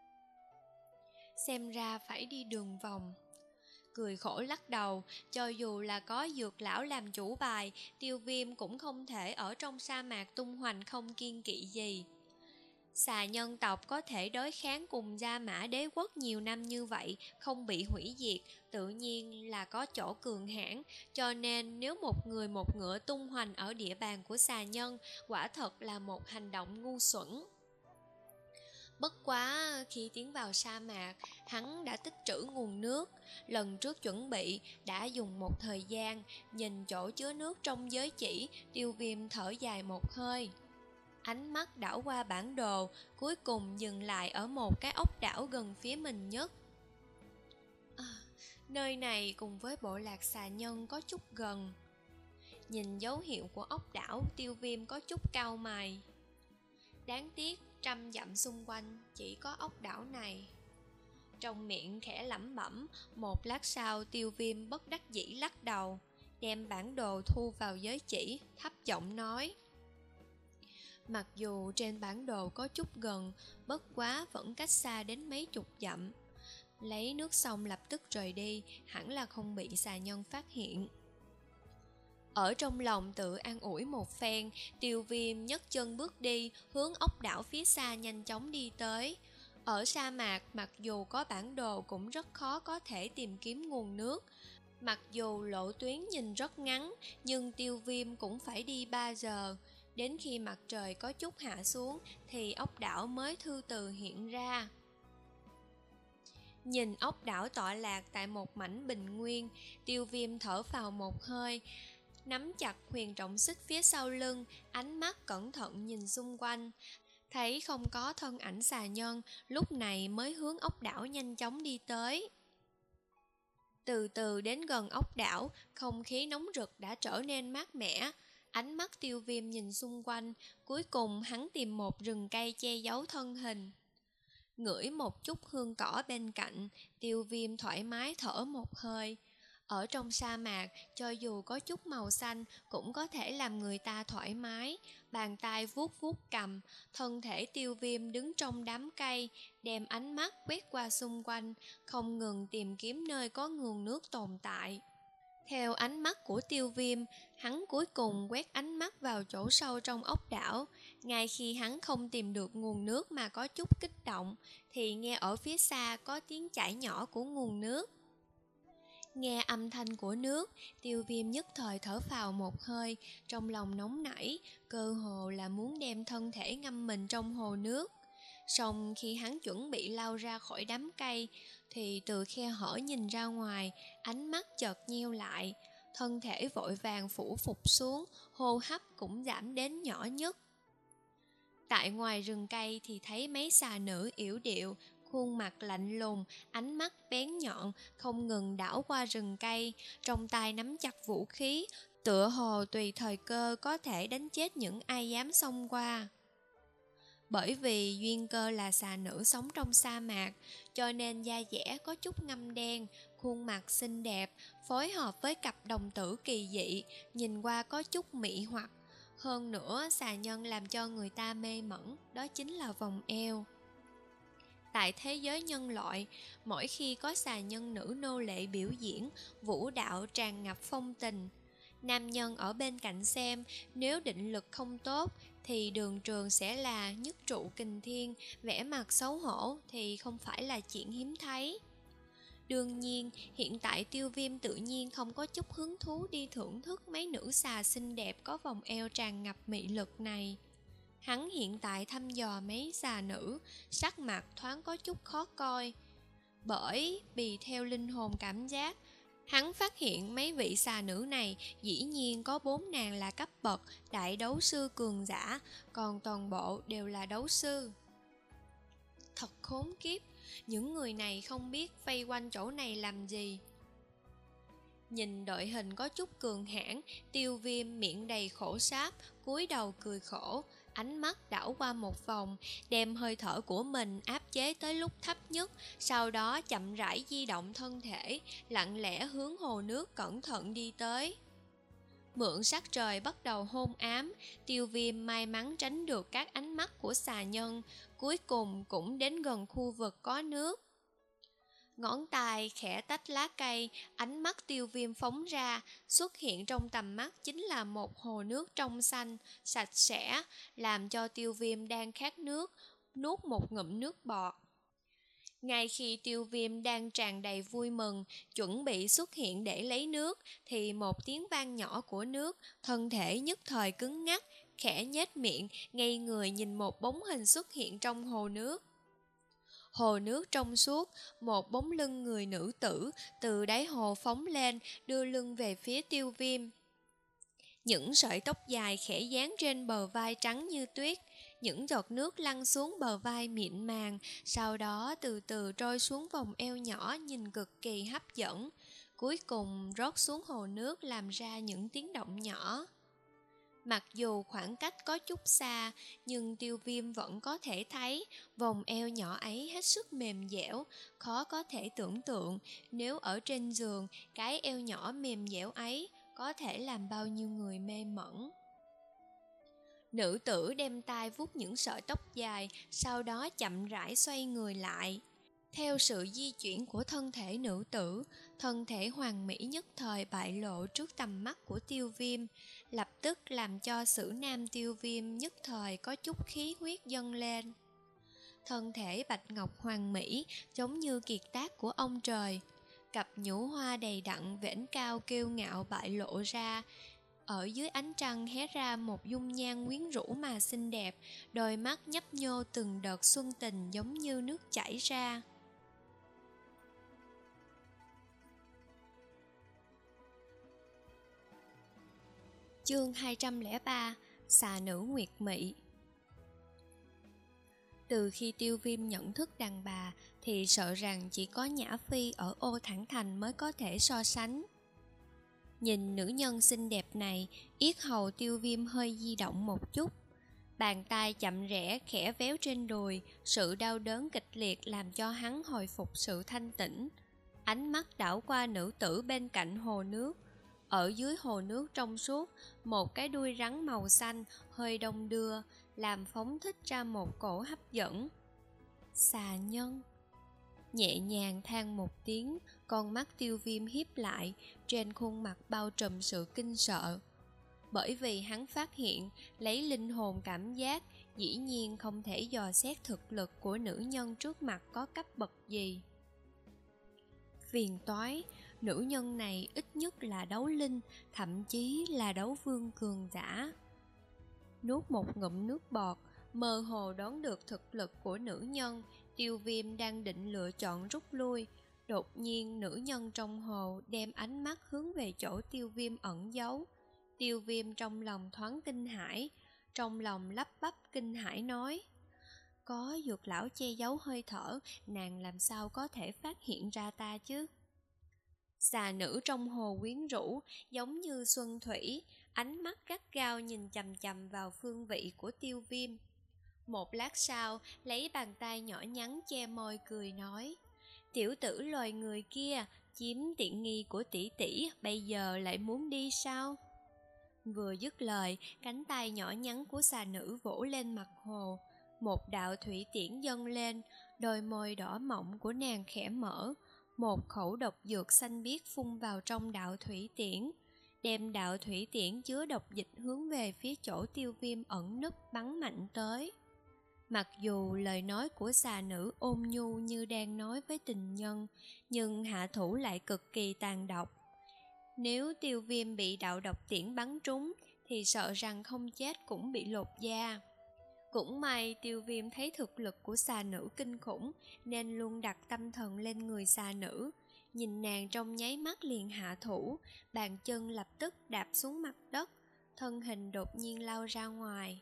Xem ra phải đi đường vòng. Cười khổ lắc đầu, cho dù là có dược lão làm chủ bài, Tiêu Viêm cũng không thể ở trong sa mạc tung hoành không kiên kỵ gì. Xà nhân tộc có thể đối kháng cùng Gia Mã đế quốc nhiều năm như vậy, không bị hủy diệt, tự nhiên là có chỗ cường hãn, cho nên nếu một người một ngựa tung hoành ở địa bàn của xà nhân, quả thật là một hành động ngu xuẩn. Bất quá khi tiến vào sa mạc, hắn đã tích trữ nguồn nước. Lần trước chuẩn bị đã dùng một thời gian, nhìn chỗ chứa nước trong giới chỉ, Tiêu Viêm thở dài một hơi. Ánh mắt đảo qua bản đồ, cuối cùng dừng lại ở một cái ốc đảo gần phía mình nhất. À, nơi này cùng với bộ lạc xà nhân có chút gần. Nhìn dấu hiệu của ốc đảo, Tiêu Viêm có chút cau mày. Đáng tiếc, trăm dặm xung quanh chỉ có ốc đảo này. Trong miệng khẽ lẩm bẩm, một lát sau Tiêu Viêm bất đắc dĩ lắc đầu, đem bản đồ thu vào giới chỉ, thấp giọng nói. Mặc dù trên bản đồ có chút gần, bất quá vẫn cách xa đến mấy chục dặm. Lấy nước xong lập tức rời đi, hẳn là không bị xà nhân phát hiện. Ở trong lòng tự an ủi một phen, Tiêu Viêm nhấc chân bước đi, hướng ốc đảo phía xa nhanh chóng đi tới. Ở sa mạc, mặc dù có bản đồ cũng rất khó có thể tìm kiếm nguồn nước. Mặc dù lộ tuyến nhìn rất ngắn, nhưng Tiêu Viêm cũng phải đi ba giờ. Đến khi mặt trời có chút hạ xuống thì ốc đảo mới thư từ hiện ra. Nhìn ốc đảo tọa lạc tại một mảnh bình nguyên, Tiêu Viêm thở phào một hơi, nắm chặt huyền trọng xích phía sau lưng, ánh mắt cẩn thận nhìn xung quanh. Thấy không có thân ảnh xà nhân, lúc này mới hướng ốc đảo nhanh chóng đi tới. Từ từ đến gần ốc đảo, không khí nóng rực đã trở nên mát mẻ. Ánh mắt Tiêu Viêm nhìn xung quanh, cuối cùng hắn tìm một rừng cây che giấu thân hình. Ngửi một chút hương cỏ bên cạnh, Tiêu Viêm thoải mái thở một hơi. Ở trong sa mạc, cho dù có chút màu xanh cũng có thể làm người ta thoải mái. Bàn tay vuốt vuốt cầm, thân thể Tiêu Viêm đứng trong đám cây, đem ánh mắt quét qua xung quanh, không ngừng tìm kiếm nơi có nguồn nước tồn tại. Theo ánh mắt của Tiêu Viêm, hắn cuối cùng quét ánh mắt vào chỗ sâu trong ốc đảo. Ngay khi hắn không tìm được nguồn nước mà có chút kích động, thì nghe ở phía xa có tiếng chảy nhỏ của nguồn nước. Nghe âm thanh của nước, Tiêu Viêm nhất thời thở phào một hơi, trong lòng nóng nảy, cơ hồ là muốn đem thân thể ngâm mình trong hồ nước. Song khi hắn chuẩn bị lao ra khỏi đám cây, thì từ khe hở nhìn ra ngoài, ánh mắt chợt nheo lại, thân thể vội vàng phủ phục xuống, hô hấp cũng giảm đến nhỏ nhất. Tại ngoài rừng cây thì thấy mấy xà nữ yểu điệu, khuôn mặt lạnh lùng, ánh mắt bén nhọn, không ngừng đảo qua rừng cây, trong tay nắm chặt vũ khí, tựa hồ tùy thời cơ có thể đánh chết những ai dám xông qua. Bởi vì duyên cơ là xà nữ sống trong sa mạc, cho nên da dẻ có chút ngăm đen, khuôn mặt xinh đẹp, phối hợp với cặp đồng tử kỳ dị, nhìn qua có chút mị hoặc. Hơn nữa, xà nhân làm cho người ta mê mẩn, đó chính là vòng eo. Tại thế giới nhân loại, mỗi khi có xà nhân nữ nô lệ biểu diễn, vũ đạo tràn ngập phong tình. Nam nhân ở bên cạnh xem, nếu định lực không tốt, thì đường trường sẽ là nhất trụ kình thiên, vẻ mặt xấu hổ thì không phải là chuyện hiếm thấy. Đương nhiên, hiện tại Tiêu Viêm tự nhiên không có chút hứng thú đi thưởng thức mấy nữ xà xinh đẹp có vòng eo tràn ngập mị lực này. Hắn hiện tại thăm dò mấy xà nữ, sắc mặt thoáng có chút khó coi. Bởi vì theo linh hồn cảm giác, hắn phát hiện mấy vị xà nữ này dĩ nhiên có bốn nàng là cấp bậc đại đấu sư cường giả, còn toàn bộ đều là đấu sư. Thật khốn kiếp, những người này không biết vây quanh chỗ này làm gì. Nhìn đội hình có chút cường hãn, Tiêu Viêm miệng đầy khổ sáp, cúi đầu cười khổ, ánh mắt đảo qua một vòng, đem hơi thở của mình áp chế tới lúc thấp nhất, sau đó chậm rãi di động thân thể, lặng lẽ hướng hồ nước cẩn thận đi tới. Mượn sắc trời bắt đầu hôn ám, Tiêu Viêm may mắn tránh được các ánh mắt của xà nhân, cuối cùng cũng đến gần khu vực có nước. Ngón tay khẽ tách lá cây, ánh mắt Tiêu Viêm phóng ra, xuất hiện trong tầm mắt chính là một hồ nước trong xanh, sạch sẽ, làm cho Tiêu Viêm đang khát nước, nuốt một ngụm nước bọt. Ngay khi Tiêu Viêm đang tràn đầy vui mừng, chuẩn bị xuất hiện để lấy nước, thì một tiếng vang nhỏ của nước, thân thể nhất thời cứng ngắc, khẽ nhếch miệng, ngây người nhìn một bóng hình xuất hiện trong hồ nước. Hồ nước trong suốt, một bóng lưng người nữ tử từ đáy hồ phóng lên, đưa lưng về phía Tiêu Viêm. Những sợi tóc dài khẽ dán trên bờ vai trắng như tuyết, những giọt nước lăn xuống bờ vai mịn màng, sau đó từ từ trôi xuống vòng eo nhỏ nhìn cực kỳ hấp dẫn, cuối cùng rót xuống hồ nước làm ra những tiếng động nhỏ. Mặc dù khoảng cách có chút xa, nhưng Tiêu Viêm vẫn có thể thấy vòng eo nhỏ ấy hết sức mềm dẻo, khó có thể tưởng tượng nếu ở trên giường, cái eo nhỏ mềm dẻo ấy có thể làm bao nhiêu người mê mẩn. Nữ tử đem tay vuốt những sợi tóc dài, sau đó chậm rãi xoay người lại. Theo sự di chuyển của thân thể nữ tử, thân thể hoàn mỹ nhất thời bại lộ trước tầm mắt của Tiêu Viêm, lập tức làm cho sử nam Tiêu Viêm nhất thời có chút khí huyết dâng lên. thân thể bạch ngọc hoàn mỹ, giống như kiệt tác của ông trời. Cặp nhũ hoa đầy đặn vểnh cao kiêu ngạo bại lộ ra, ở dưới ánh trăng hé ra một dung nhan quyến rũ mà xinh đẹp, đôi mắt nhấp nhô từng đợt xuân tình giống như nước chảy ra. Chương hai trăm lẻ ba, xà nữ nguyệt mị. Từ khi Tiêu Viêm nhận thức đàn bà thì sợ rằng chỉ có Nhã Phi ở Ô Thản Thành mới có thể so sánh. Nhìn nữ nhân xinh đẹp này, yết hầu Tiêu Viêm hơi di động một chút. Bàn tay chậm rẽ khẽ véo trên đùi, sự đau đớn kịch liệt làm cho hắn hồi phục sự thanh tĩnh. Ánh mắt đảo qua nữ tử bên cạnh hồ nước. Ở dưới hồ nước trong suốt, một cái đuôi rắn màu xanh hơi đông đưa, làm phóng thích ra một cổ hấp dẫn. Xà nhân. Nhẹ nhàng than một tiếng, con mắt Tiêu Viêm híp lại, trên khuôn mặt bao trùm sự kinh sợ. Bởi vì hắn phát hiện, lấy linh hồn cảm giác, dĩ nhiên không thể dò xét thực lực của nữ nhân trước mặt có cấp bậc gì. Phiền toái, nữ nhân này ít nhất là đấu linh, thậm chí là đấu vương cường giả. Nuốt một ngụm nước bọt, mơ hồ đoán được thực lực của nữ nhân. Tiêu Viêm đang định lựa chọn rút lui, đột nhiên nữ nhân trong hồ đem ánh mắt hướng về chỗ Tiêu Viêm ẩn giấu. Tiêu Viêm trong lòng thoáng kinh hãi, trong lòng lắp bắp kinh hãi nói: có Dược lão che giấu hơi thở, nàng làm sao có thể phát hiện ra ta chứ? Xà nữ trong hồ quyến rũ, giống như xuân thủy, ánh mắt gắt gao nhìn chằm chằm vào phương vị của Tiêu Viêm. Một lát sau, lấy bàn tay nhỏ nhắn che môi cười nói: tiểu tử loài người kia, chiếm tiện nghi của tỷ tỷ, bây giờ lại muốn đi sao? Vừa dứt lời, cánh tay nhỏ nhắn của xà nữ vỗ lên mặt hồ. Một đạo thủy tiễn dâng lên, đôi môi đỏ mọng của nàng khẽ mở. Một khẩu độc dược xanh biếc phun vào trong đạo thủy tiễn, đem đạo thủy tiễn chứa độc dịch hướng về phía chỗ Tiêu Viêm ẩn núp bắn mạnh tới. Mặc dù lời nói của xà nữ ôn nhu như đang nói với tình nhân, nhưng hạ thủ lại cực kỳ tàn độc. Nếu Tiêu Viêm bị đạo độc tiễn bắn trúng thì sợ rằng không chết cũng bị lột da. Cũng may Tiêu Viêm thấy thực lực của xà nữ kinh khủng, nên luôn đặt tâm thần lên người xà nữ. Nhìn nàng trong nháy mắt liền hạ thủ, bàn chân lập tức đạp xuống mặt đất, thân hình đột nhiên lao ra ngoài.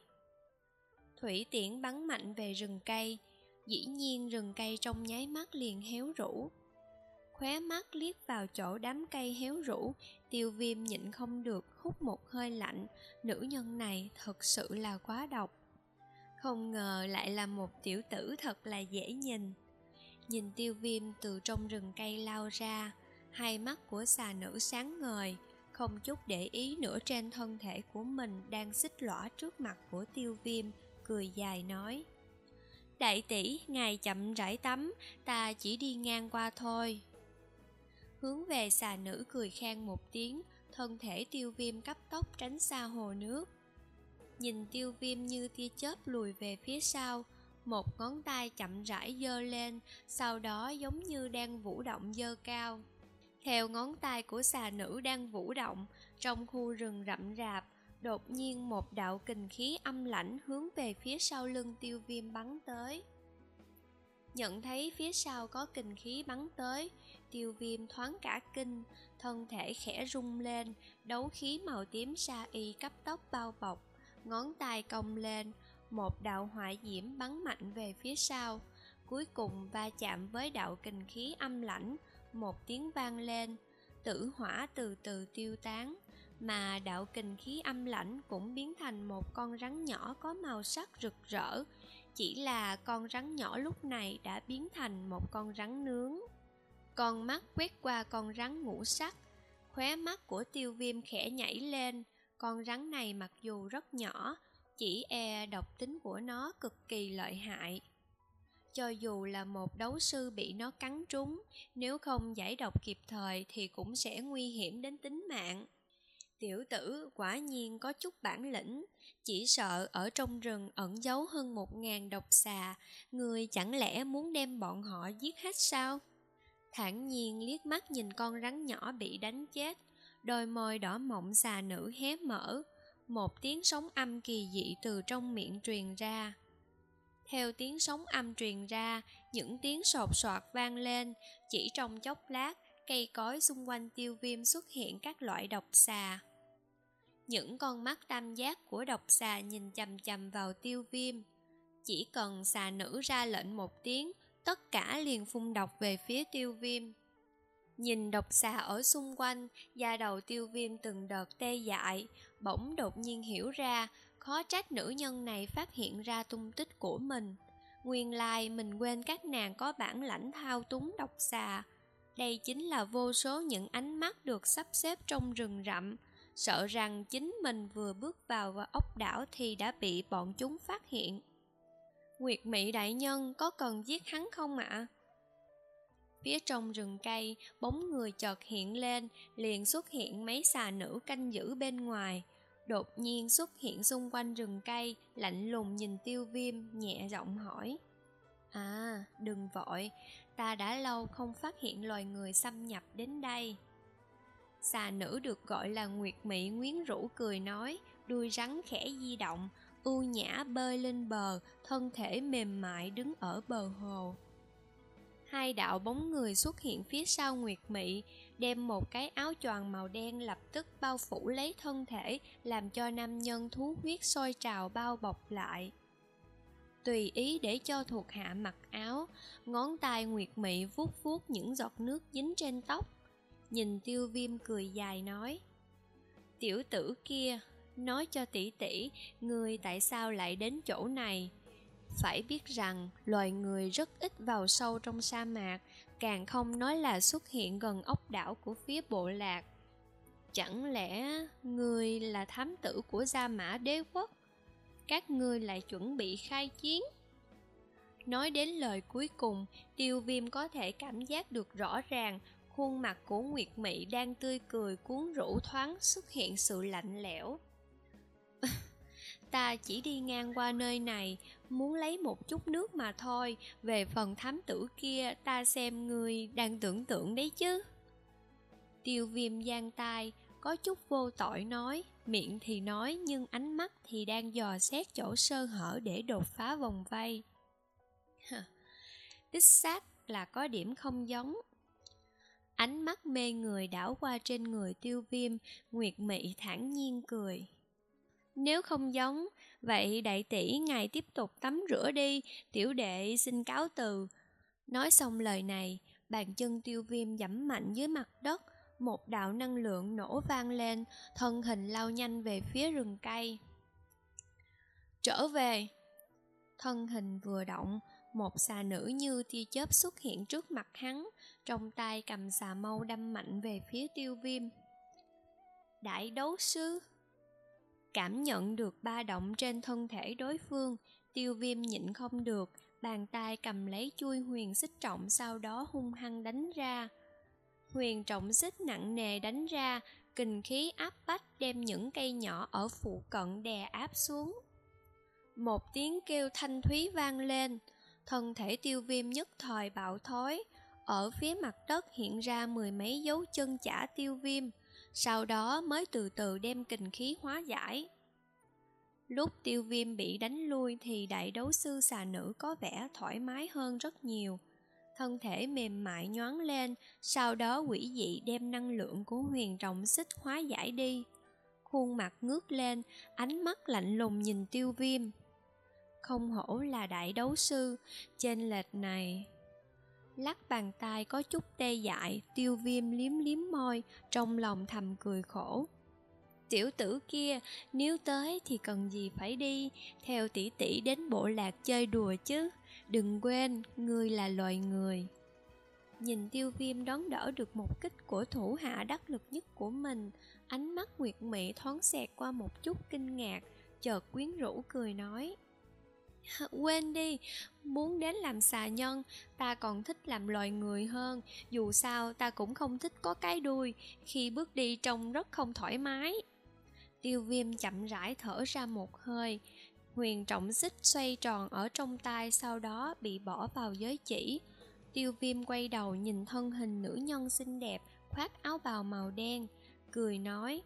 Thủy tiễn bắn mạnh về rừng cây, dĩ nhiên rừng cây trong nháy mắt liền héo rũ. Khóe mắt liếc vào chỗ đám cây héo rũ, Tiêu Viêm nhịn không được hút một hơi lạnh. Nữ nhân này thật sự là quá độc. Không ngờ lại là một tiểu tử thật là dễ nhìn. Nhìn Tiêu Viêm từ trong rừng cây lao ra, hai mắt của xà nữ sáng ngời, không chút để ý nữa trên thân thể của mình đang xích lõa trước mặt của Tiêu Viêm, cười dài nói: đại tỷ, ngài chậm rãi tắm, ta chỉ đi ngang qua thôi. Hướng về xà nữ cười khan một tiếng, thân thể Tiêu Viêm cấp tốc tránh xa hồ nước. Nhìn Tiêu Viêm như tia chớp lùi về phía sau, một ngón tay chậm rãi giơ lên, sau đó giống như đang vũ động giơ cao. Theo ngón tay của xà nữ đang vũ động, trong khu rừng rậm rạp, đột nhiên một đạo kình khí âm lãnh hướng về phía sau lưng Tiêu Viêm bắn tới. Nhận thấy phía sau có kình khí bắn tới, Tiêu Viêm thoáng cả kinh, thân thể khẽ rung lên, đấu khí màu tím sa y cấp tốc bao bọc, ngón tay cong lên, một đạo hỏa diễm bắn mạnh về phía sau, cuối cùng va chạm với đạo kình khí âm lãnh, một tiếng vang lên, tử hỏa từ từ tiêu tán, mà đạo kình khí âm lãnh cũng biến thành một con rắn nhỏ có màu sắc rực rỡ. Chỉ là con rắn nhỏ lúc này đã biến thành một con rắn nướng. Con mắt quét qua con rắn ngũ sắc, khóe mắt của Tiêu Viêm khẽ nhảy lên. Con rắn này mặc dù rất nhỏ, chỉ e độc tính của nó cực kỳ lợi hại. Cho dù là một đấu sư bị nó cắn trúng, nếu không giải độc kịp thời thì cũng sẽ nguy hiểm đến tính mạng. Tiểu tử quả nhiên có chút bản lĩnh, chỉ sợ ở trong rừng ẩn giấu hơn một ngàn độc xà, người chẳng lẽ muốn đem bọn họ giết hết sao? Thản nhiên liếc mắt nhìn con rắn nhỏ bị đánh chết, đôi môi đỏ mọng xà nữ hé mở, một tiếng sóng âm kỳ dị từ trong miệng truyền ra. Theo tiếng sóng âm truyền ra, những tiếng sột soạt vang lên, chỉ trong chốc lát, cây cối xung quanh Tiêu Viêm xuất hiện các loại độc xà. Những con mắt tam giác của độc xà nhìn chằm chằm vào Tiêu Viêm. Chỉ cần xà nữ ra lệnh một tiếng, tất cả liền phun độc về phía Tiêu Viêm. Nhìn độc xà ở xung quanh, da đầu Tiêu Viêm từng đợt tê dại, bỗng đột nhiên hiểu ra, khó trách nữ nhân này phát hiện ra tung tích của mình. Nguyên lai mình quên các nàng có bản lãnh thao túng độc xà. Đây chính là vô số những ánh mắt được sắp xếp trong rừng rậm, sợ rằng chính mình vừa bước vào ốc đảo thì đã bị bọn chúng phát hiện. Nguyệt Mị đại nhân có cần giết hắn không ạ? Phía trong rừng cây, bóng người chợt hiện lên, liền xuất hiện mấy xà nữ canh giữ bên ngoài. Đột nhiên xuất hiện xung quanh rừng cây, lạnh lùng nhìn Tiêu Viêm, nhẹ giọng hỏi. À, đừng vội, ta đã lâu không phát hiện loài người xâm nhập đến đây. Xà nữ được gọi là Nguyệt Mị quyến rũ cười nói, đuôi rắn khẽ di động, ưu nhã bơi lên bờ, thân thể mềm mại đứng ở bờ hồ. Hai đạo bóng người xuất hiện phía sau Nguyệt Mị, đem một cái áo choàng màu đen lập tức bao phủ lấy thân thể, làm cho nam nhân thú huyết sôi trào bao bọc lại. Tùy ý để cho thuộc hạ mặc áo, ngón tay Nguyệt Mị vuốt vuốt những giọt nước dính trên tóc. Nhìn Tiêu Viêm cười dài nói, tiểu tử kia, nói cho tỷ tỷ, ngươi tại sao lại đến chỗ này? Phải biết rằng loài người rất ít vào sâu trong sa mạc, càng không nói là xuất hiện gần ốc đảo của phía bộ lạc. Chẳng lẽ ngươi là thám tử của Gia Mã Đế Quốc? Các ngươi lại chuẩn bị khai chiến? Nói đến lời cuối cùng, Tiêu Viêm có thể cảm giác được rõ ràng khuôn mặt của Nguyệt Mị đang tươi cười cuốn rũ, thoáng xuất hiện sự lạnh lẽo. Ta chỉ đi ngang qua nơi này, muốn lấy một chút nước mà thôi. Về phần thám tử kia, ta xem ngươi đang tưởng tượng đấy chứ. Tiêu Viêm giang tai, có chút vô tội nói, miệng thì nói nhưng ánh mắt thì đang dò xét chỗ sơ hở để đột phá vòng vây. Đích xác là có điểm không giống. Ánh mắt mê người đảo qua trên người Tiêu Viêm, Nguyệt Mị thản nhiên cười. Nếu không giống, vậy đại tỷ ngài tiếp tục tắm rửa đi, tiểu đệ xin cáo từ. Nói xong lời này, bàn chân Tiêu Viêm giẫm mạnh dưới mặt đất, một đạo năng lượng nổ vang lên, thân hình lao nhanh về phía rừng cây. Trở về! Thân hình vừa động, một xà nữ như tia chớp xuất hiện trước mặt hắn, trong tay cầm xà mâu đâm mạnh về phía Tiêu Viêm. Đại đấu sư! Cảm nhận được ba động trên thân thể đối phương, Tiêu Viêm nhịn không được, bàn tay cầm lấy chuôi huyền xích trọng, sau đó hung hăng đánh ra. Huyền trọng xích nặng nề đánh ra, kình khí áp bách đem những cây nhỏ ở phụ cận đè áp xuống. Một tiếng kêu thanh thúy vang lên, thân thể Tiêu Viêm nhất thời bạo thối, ở phía mặt đất hiện ra mười mấy dấu chân chả Tiêu Viêm, sau đó mới từ từ đem kình khí hóa giải. Lúc Tiêu Viêm bị đánh lui thì đại đấu sư xà nữ có vẻ thoải mái hơn rất nhiều. Thân thể mềm mại nhoáng lên, sau đó quỷ dị đem năng lượng của huyền trọng xích hóa giải đi. Khuôn mặt ngước lên, ánh mắt lạnh lùng nhìn Tiêu Viêm. Không hổ là đại đấu sư, chênh lệch này. Lắc bàn tay có chút tê dại, Tiêu Viêm liếm liếm môi, trong lòng thầm cười khổ. Tiểu tử kia, nếu tới thì cần gì phải đi, theo tỷ tỷ đến bộ lạc chơi đùa chứ, đừng quên, ngươi là loài người. Nhìn Tiêu Viêm đón đỡ được một kích của thủ hạ đắc lực nhất của mình, ánh mắt Nguyệt Mị thoáng xẹt qua một chút kinh ngạc, chợt quyến rũ cười nói. Quên đi, muốn đến làm xà nhân, ta còn thích làm loài người hơn. Dù sao ta cũng không thích có cái đuôi, khi bước đi trông rất không thoải mái. Tiêu Viêm chậm rãi thở ra một hơi. Huyền trọng xích xoay tròn ở trong tay, sau đó bị bỏ vào giới chỉ. Tiêu Viêm quay đầu nhìn thân hình nữ nhân xinh đẹp khoác áo bào màu đen, cười nói.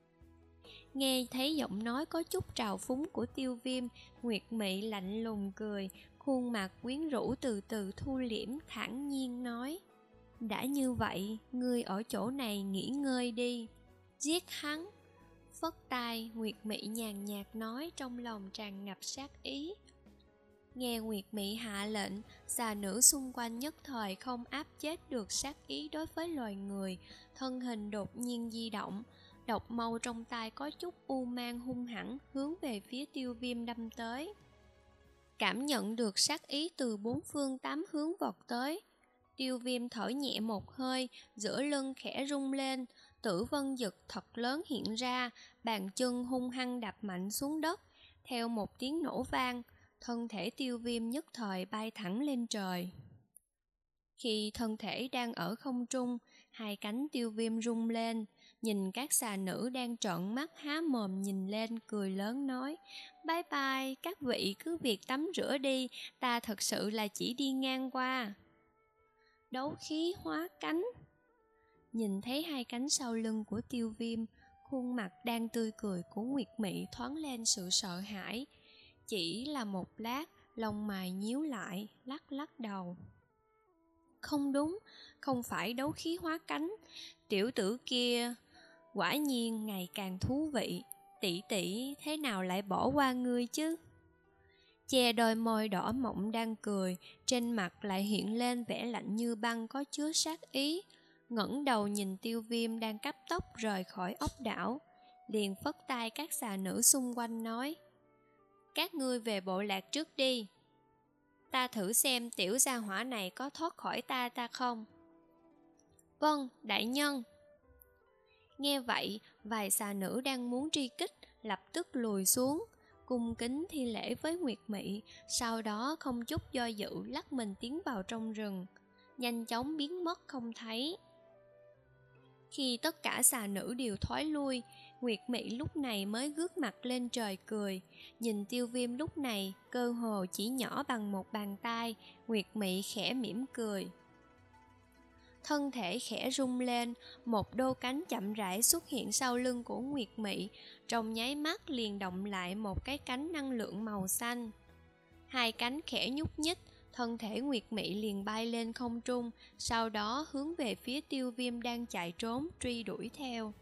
Nghe thấy giọng nói có chút trào phúng của Tiêu Viêm, Nguyệt Mị lạnh lùng cười, khuôn mặt quyến rũ từ từ thu liễm, thản nhiên nói. Đã như vậy, ngươi ở chỗ này nghỉ ngơi đi. Giết hắn. Phất tay, Nguyệt Mị nhàn nhạt nói, trong lòng tràn ngập sát ý. Nghe Nguyệt Mị hạ lệnh, xà nữ xung quanh nhất thời không áp chế được sát ý đối với loài người, thân hình đột nhiên di động, độc mâu trong tay có chút u mang hung hãn hướng về phía Tiêu Viêm đâm tới. Cảm nhận được sát ý từ bốn phương tám hướng vọt tới, Tiêu Viêm thở nhẹ một hơi, giữa lưng khẽ rung lên, tử vân dực thật lớn hiện ra, bàn chân hung hăng đạp mạnh xuống đất, theo một tiếng nổ vang, thân thể Tiêu Viêm nhất thời bay thẳng lên trời. Khi thân thể đang ở không trung, hai cánh Tiêu Viêm rung lên, nhìn các xà nữ đang trợn mắt há mồm nhìn lên, cười lớn nói. Bye bye, các vị cứ việc tắm rửa đi, ta thật sự là chỉ đi ngang qua. Đấu khí hóa cánh. Nhìn thấy hai cánh sau lưng của Tiêu Viêm, khuôn mặt đang tươi cười của Nguyệt Mị thoáng lên sự sợ hãi. Chỉ là một lát, lông mày nhíu lại, lắc lắc đầu. Không đúng, không phải đấu khí hóa cánh. Tiểu tử kia quả nhiên ngày càng thú vị. Tỷ tỷ thế nào lại bỏ qua ngươi chứ? Che đôi môi đỏ mọng đang cười, trên mặt lại hiện lên vẻ lạnh như băng có chứa sát ý. Ngẩng đầu nhìn Tiêu Viêm đang cấp tốc rời khỏi ốc đảo, liền phất tay các xà nữ xung quanh nói. Các ngươi về bộ lạc trước đi. Ta thử xem tiểu gia hỏa này có thoát khỏi ta ta không. Vâng, đại nhân. Nghe vậy, vài xà nữ đang muốn truy kích, lập tức lùi xuống, cung kính thi lễ với Nguyệt Mị, sau đó không chút do dự lắc mình tiến vào trong rừng, nhanh chóng biến mất không thấy. Khi tất cả xà nữ đều thoái lui, Nguyệt Mị lúc này mới ngước mặt lên trời cười. Nhìn Tiêu Viêm lúc này, cơ hồ chỉ nhỏ bằng một bàn tay, Nguyệt Mị khẽ mỉm cười. Thân thể khẽ rung lên, một đôi cánh chậm rãi xuất hiện sau lưng của Nguyệt Mị, trong nháy mắt liền động lại một cái cánh năng lượng màu xanh. Hai cánh khẽ nhúc nhích, thân thể Nguyệt Mị liền bay lên không trung, sau đó hướng về phía Tiêu Viêm đang chạy trốn truy đuổi theo.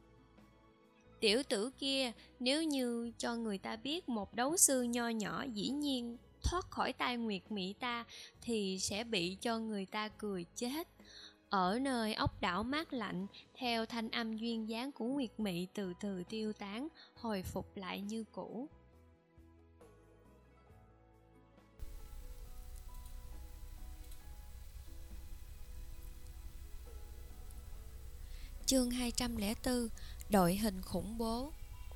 Tiểu tử kia, nếu như cho người ta biết một đấu sư nho nhỏ dĩ nhiên thoát khỏi tay Nguyệt Mị ta, thì sẽ bị cho người ta cười chết. Ở nơi ốc đảo mát lạnh, theo thanh âm duyên dáng của Nguyệt Mị từ từ tiêu tán, hồi phục lại như cũ. Chương hai trăm lẻ bốn. Đội hình khủng bố.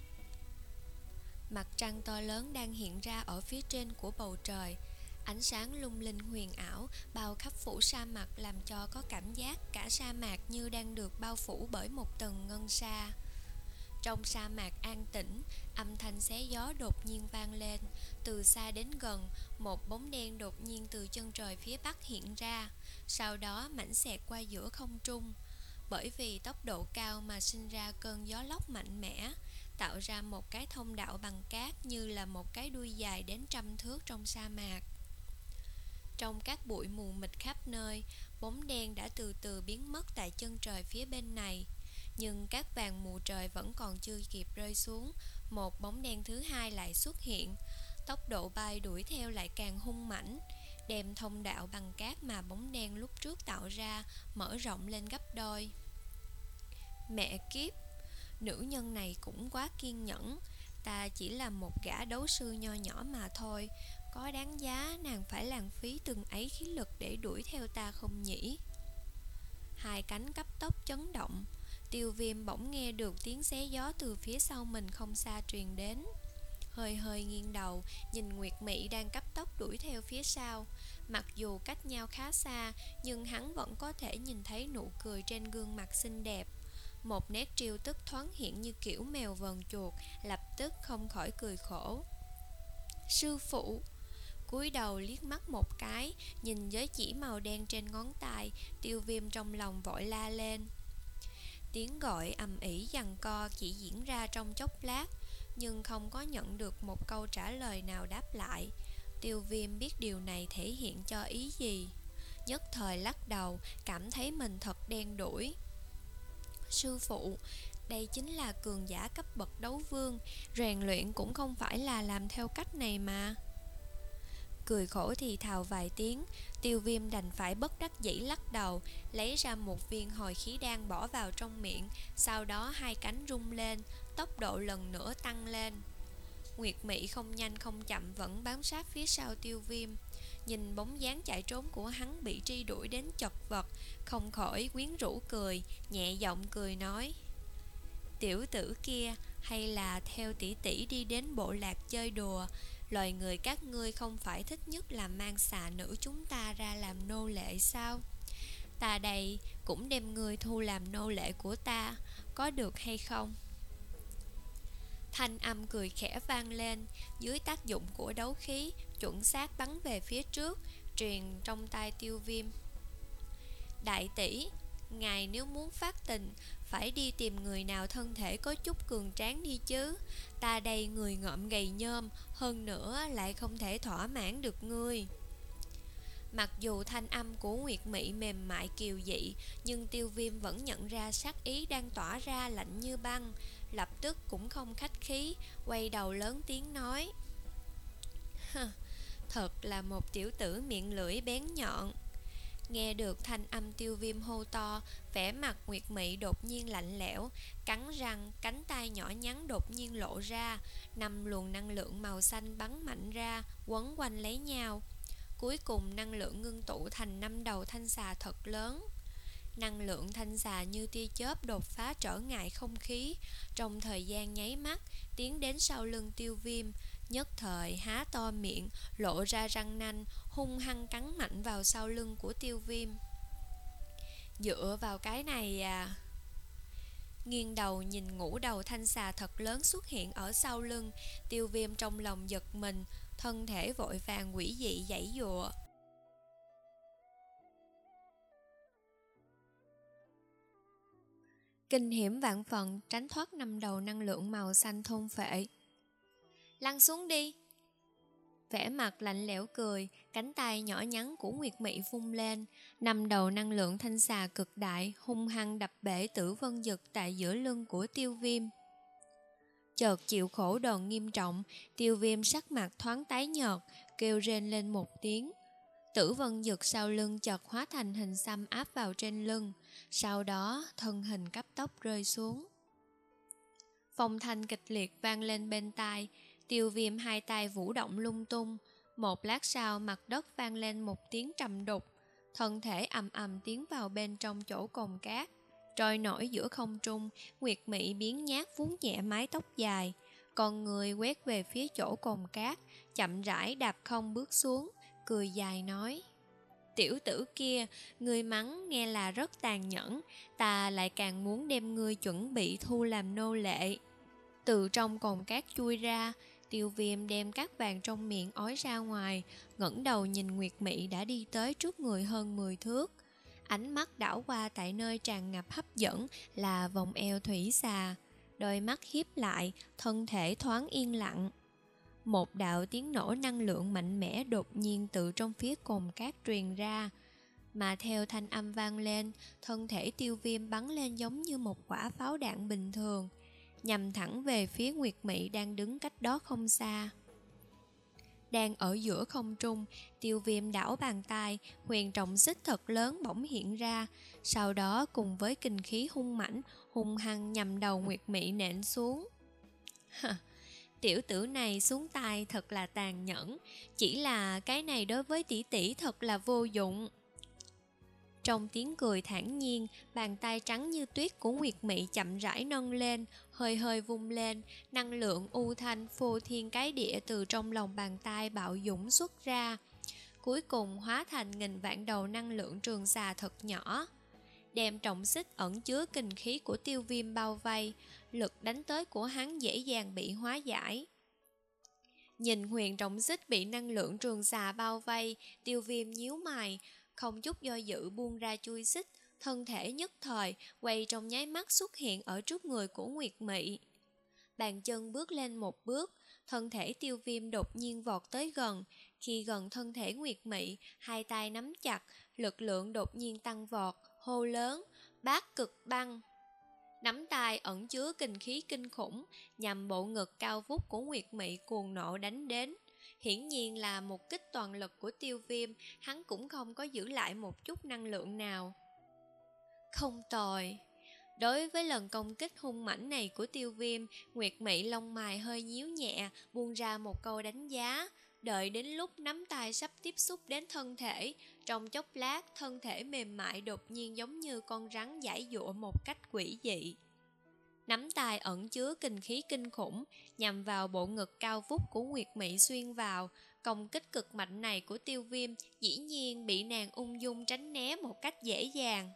Mặt trăng to lớn đang hiện ra ở phía trên của bầu trời. Ánh sáng lung linh huyền ảo bao khắp phủ sa mạc, làm cho có cảm giác cả sa mạc như đang được bao phủ bởi một tầng ngân sa. Trong sa mạc an tĩnh, âm thanh xé gió đột nhiên vang lên. Từ xa đến gần, một bóng đen đột nhiên từ chân trời phía bắc hiện ra, sau đó mảnh xẹt qua giữa không trung. Bởi vì tốc độ cao mà sinh ra cơn gió lốc mạnh mẽ, tạo ra một cái thông đạo bằng cát như là một cái đuôi dài đến trăm thước trong sa mạc. Trong các bụi mù mịt khắp nơi, bóng đen đã từ từ biến mất tại chân trời phía bên này. Nhưng các vàng mù trời vẫn còn chưa kịp rơi xuống, một bóng đen thứ hai lại xuất hiện. Tốc độ bay đuổi theo lại càng hung mãnh, đem thông đạo bằng cát mà bóng đen lúc trước tạo ra mở rộng lên gấp đôi. Mẹ kiếp, nữ nhân này cũng quá kiên nhẫn. Ta chỉ là một gã đấu sư nho nhỏ mà thôi, có đáng giá nàng phải lãng phí từng ấy khí lực để đuổi theo ta không nhỉ? Hai cánh cấp tốc chấn động, Tiêu Viêm bỗng nghe được tiếng xé gió từ phía sau mình không xa truyền đến. hơi hơi nghiêng đầu, nhìn Nguyệt Mị đang cấp tốc đuổi theo phía sau. Mặc dù cách nhau khá xa, nhưng hắn vẫn có thể nhìn thấy nụ cười trên gương mặt xinh đẹp. Một nét trêu tức thoáng hiện như kiểu mèo vờn chuột, lập tức không khỏi cười khổ. Sư phụ! Cúi đầu liếc mắt một cái, nhìn giới chỉ màu đen trên ngón tay, Tiêu Viêm trong lòng vội la lên. Tiếng gọi ầm ĩ giằng co chỉ diễn ra trong chốc lát, nhưng không có nhận được một câu trả lời nào đáp lại. Tiêu Viêm biết điều này thể hiện cho ý gì, nhất thời lắc đầu, cảm thấy mình thật đen đủi. Sư phụ, đây chính là cường giả cấp bậc đấu vương, rèn luyện cũng không phải là làm theo cách này mà. Cười khổ thì thào vài tiếng, Tiêu Viêm đành phải bất đắc dĩ lắc đầu, lấy ra một viên hồi khí đan bỏ vào trong miệng, sau đó hai cánh rung lên, tốc độ lần nữa tăng lên. Nguyệt Mị không nhanh không chậm vẫn bám sát phía sau Tiêu Viêm, nhìn bóng dáng chạy trốn của hắn bị truy đuổi đến chật vật, không khỏi quyến rũ cười, nhẹ giọng cười nói: Tiểu tử kia, hay là theo tỷ tỷ đi đến bộ lạc chơi đùa. Loài người các ngươi không phải thích nhất là mang xà nữ chúng ta ra làm nô lệ sao? Ta đây cũng đem ngươi thu làm nô lệ của ta, có được hay không? Thanh âm cười khẽ vang lên, dưới tác dụng của đấu khí, chuẩn xác bắn về phía trước, truyền trong tai Tiêu Viêm. Đại tỷ, ngài nếu muốn phát tình, phải đi tìm người nào thân thể có chút cường tráng đi chứ. Ta đây người ngợm gầy nhôm, hơn nữa lại không thể thỏa mãn được ngươi. Mặc dù thanh âm của Nguyệt Mị mềm mại kiều dị, nhưng Tiêu Viêm vẫn nhận ra sát ý đang tỏa ra lạnh như băng, lập tức cũng không khách khí, quay đầu lớn tiếng nói: Thật là một tiểu tử miệng lưỡi bén nhọn. Nghe được thanh âm Tiêu Viêm hô to, vẻ mặt Nguyệt Mị đột nhiên lạnh lẽo, cắn răng, cánh tay nhỏ nhắn đột nhiên lộ ra, năm luồng năng lượng màu xanh bắn mạnh ra, quấn quanh lấy nhau. Cuối cùng năng lượng ngưng tụ thành năm đầu thanh xà thật lớn. Năng lượng thanh xà như tia chớp đột phá trở ngại không khí, trong thời gian nháy mắt tiến đến sau lưng Tiêu Viêm, nhất thời há to miệng, lộ ra răng nanh, hung hăng cắn mạnh vào sau lưng của Tiêu Viêm. Dựa vào cái này à? Nghiêng đầu nhìn ngũ đầu thanh xà thật lớn xuất hiện ở sau lưng, Tiêu Viêm trong lòng giật mình, thân thể vội vàng quỷ dị giãy giụa. Kinh hiểm vạn phần, tránh thoát năm đầu năng lượng màu xanh thôn phệ. Lăn xuống đi. Vẻ mặt lạnh lẽo cười, cánh tay nhỏ nhắn của Nguyệt Mị vung lên, năm đầu năng lượng thanh xà cực đại hung hăng đập bể Tử Vân Dực tại giữa lưng của Tiêu Viêm. Chợt chịu khổ đòn nghiêm trọng, Tiêu Viêm sắc mặt thoáng tái nhợt, kêu rên lên một tiếng. Tử Vân Dực sau lưng chợt hóa thành hình xăm áp vào trên lưng, sau đó thân hình cấp tốc rơi xuống. Phong thanh kịch liệt vang lên bên tai, Tiêu Viêm hai tay vũ động lung tung, một lát sau mặt đất vang lên một tiếng trầm đục, thân thể ầm ầm tiến vào bên trong chỗ cồn cát, trôi nổi giữa không trung. Nguyệt Mị biến nhát vuốt nhẹ mái tóc dài, con người quét về phía chỗ cồn cát, chậm rãi đạp không bước xuống, cười dài nói: Tiểu tử kia, ngươi mắng nghe là rất tàn nhẫn, ta lại càng muốn đem ngươi chuẩn bị thu làm nô lệ. Từ trong cồn cát chui ra, Tiêu Viêm đem cát vàng trong miệng ói ra ngoài, ngẩng đầu nhìn Nguyệt Mị đã đi tới trước người hơn mười thước. Ánh mắt đảo qua tại nơi tràn ngập hấp dẫn là vòng eo thủy xà, đôi mắt híp lại, thân thể thoáng yên lặng. Một đạo tiếng nổ năng lượng mạnh mẽ đột nhiên từ trong phía cồn cát truyền ra, mà theo thanh âm vang lên, thân thể Tiêu Viêm bắn lên giống như một quả pháo đạn bình thường, nhằm thẳng về phía Nguyệt Mị đang đứng cách đó không xa. Đang ở giữa không trung, Tiêu Viêm đảo bàn tay, huyền trọng xích thật lớn bỗng hiện ra, sau đó cùng với kinh khí hung mãnh, hung hăng nhằm đầu Nguyệt Mị nện xuống. Tiểu tử này xuống tay thật là tàn nhẫn, chỉ là cái này đối với tỷ tỷ thật là vô dụng. Trong tiếng cười thản nhiên, bàn tay trắng như tuyết của Nguyệt Mị chậm rãi nâng lên, hơi hơi vung lên, năng lượng u thanh phô thiên cái địa từ trong lòng bàn tay bạo dũng xuất ra, cuối cùng hóa thành nghìn vạn đầu năng lượng trường xà thật nhỏ, đem trọng xích ẩn chứa kinh khí của Tiêu Viêm bao vây, lực đánh tới của hắn dễ dàng bị hóa giải. Nhìn huyền trọng xích bị năng lượng trường xà bao vây, Tiêu Viêm nhíu mày, không chút do dự buông ra chui xích, thân thể nhất thời quay trong nháy mắt xuất hiện ở trước người của Nguyệt Mị. Bàn chân bước lên một bước, thân thể Tiêu Viêm đột nhiên vọt tới gần. Khi gần thân thể Nguyệt Mị, hai tay nắm chặt, lực lượng đột nhiên tăng vọt, hô lớn, bát cực băng. Nắm tay ẩn chứa kinh khí kinh khủng, nhằm bộ ngực cao vút của Nguyệt Mị cuồng nộ đánh đến. Hiển nhiên là một kích toàn lực của Tiêu Viêm, hắn cũng không có giữ lại một chút năng lượng nào. Không tồi. Đối với lần công kích hung mãnh này của Tiêu Viêm, Nguyệt Mị lông mày hơi nhíu nhẹ, buông ra một câu đánh giá. Đợi đến lúc nắm tay sắp tiếp xúc đến thân thể, trong chốc lát thân thể mềm mại đột nhiên giống như con rắn giãy giụa một cách quỷ dị. Nắm tay ẩn chứa kinh khí kinh khủng, nhằm vào bộ ngực cao vút của Nguyệt Mị xuyên vào. Công kích cực mạnh này của Tiêu Viêm dĩ nhiên bị nàng ung dung tránh né một cách dễ dàng.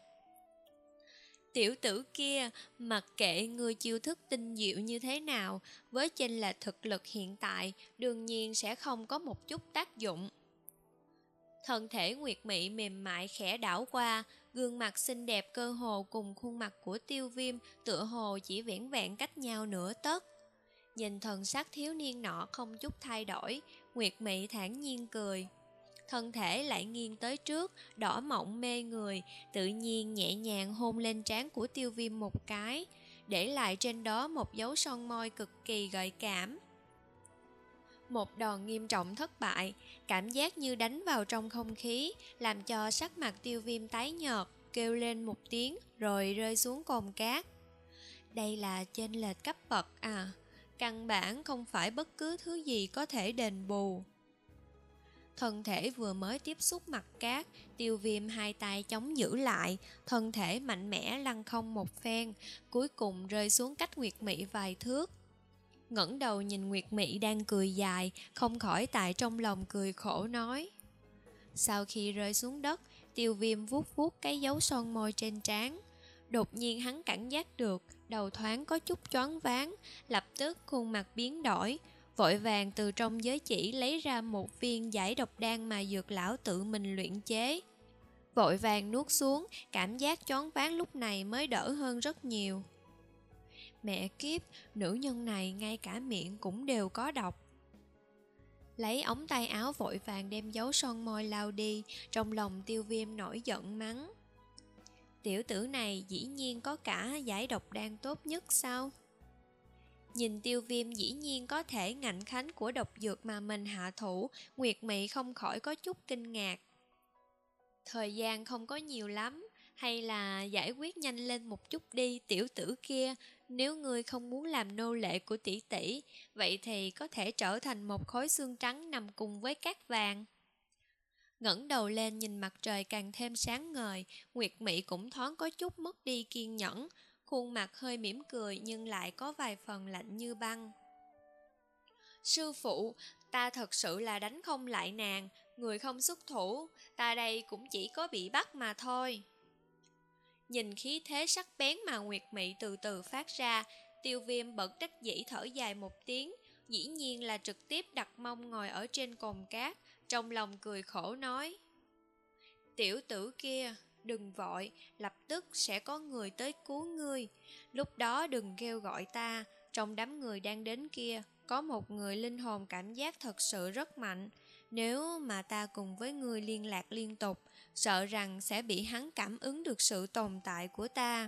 Tiểu tử kia, mặc kệ người chiêu thức tinh diệu như thế nào, với chênh lệch thực lực hiện tại, đương nhiên sẽ không có một chút tác dụng. Thân thể Nguyệt Mị mềm mại khẽ đảo qua, gương mặt xinh đẹp cơ hồ cùng khuôn mặt của Tiêu Viêm tựa hồ chỉ vẻn vẹn cách nhau nửa tấc. Nhìn thần sắc thiếu niên nọ không chút thay đổi, Nguyệt Mị thản nhiên cười. Thân thể lại nghiêng tới trước, đỏ mọng mê người, tự nhiên nhẹ nhàng hôn lên trán của Tiêu Viêm một cái, để lại trên đó một dấu son môi cực kỳ gợi cảm. Một đòn nghiêm trọng thất bại, cảm giác như đánh vào trong không khí, làm cho sắc mặt Tiêu Viêm tái nhợt, kêu lên một tiếng rồi rơi xuống cồn cát. Đây là chênh lệch cấp bậc à, căn bản không phải bất cứ thứ gì có thể đền bù. Thân thể vừa mới tiếp xúc mặt cát, Tiêu Viêm hai tay chống giữ lại, thân thể mạnh mẽ lăn không một phen, cuối cùng rơi xuống cách Nguyệt Mị vài thước. Ngẩng đầu nhìn Nguyệt Mị đang cười dài, không khỏi tại trong lòng cười khổ nói. Sau khi rơi xuống đất, Tiêu Viêm vuốt vuốt cái dấu son môi trên trán. Đột nhiên hắn cảm giác được đầu thoáng có chút choáng váng, lập tức khuôn mặt biến đổi, vội vàng từ trong giới chỉ lấy ra một viên giải độc đan mà dược lão tự mình luyện chế. Vội vàng nuốt xuống, cảm giác choáng váng lúc này mới đỡ hơn rất nhiều. Mẹ kiếp, nữ nhân này ngay cả miệng cũng đều có độc. Lấy ống tay áo vội vàng đem dấu son môi lau đi, trong lòng Tiêu Viêm nổi giận mắng. Tiểu tử này dĩ nhiên có cả giải độc đan tốt nhất sao? Nhìn Tiêu Viêm dĩ nhiên có thể ngạnh khánh của độc dược mà mình hạ thủ, Nguyệt Mị không khỏi có chút kinh ngạc. Thời gian không có nhiều lắm, hay là giải quyết nhanh lên một chút đi tiểu tử kia. Nếu ngươi không muốn làm nô lệ của tỷ tỷ, vậy thì có thể trở thành một khối xương trắng nằm cùng với cát vàng. Ngẩng đầu lên nhìn mặt trời càng thêm sáng ngời, Nguyệt Mị cũng thoáng có chút mất đi kiên nhẫn, khuôn mặt hơi mỉm cười nhưng lại có vài phần lạnh như băng. Sư phụ, ta thật sự là đánh không lại nàng, người không xuất thủ, ta đây cũng chỉ có bị bắt mà thôi. Nhìn khí thế sắc bén mà Nguyệt Mị từ từ phát ra, Tiêu Viêm bật đắc dĩ thở dài một tiếng, dĩ nhiên là trực tiếp đặt mông ngồi ở trên cồn cát, trong lòng cười khổ nói. Tiểu tử kia, đừng vội, lập tức sẽ có người tới cứu ngươi, lúc đó đừng kêu gọi ta, trong đám người đang đến kia, có một người linh hồn cảm giác thật sự rất mạnh, nếu mà ta cùng với ngươi liên lạc liên tục, sợ rằng sẽ bị hắn cảm ứng được sự tồn tại của ta.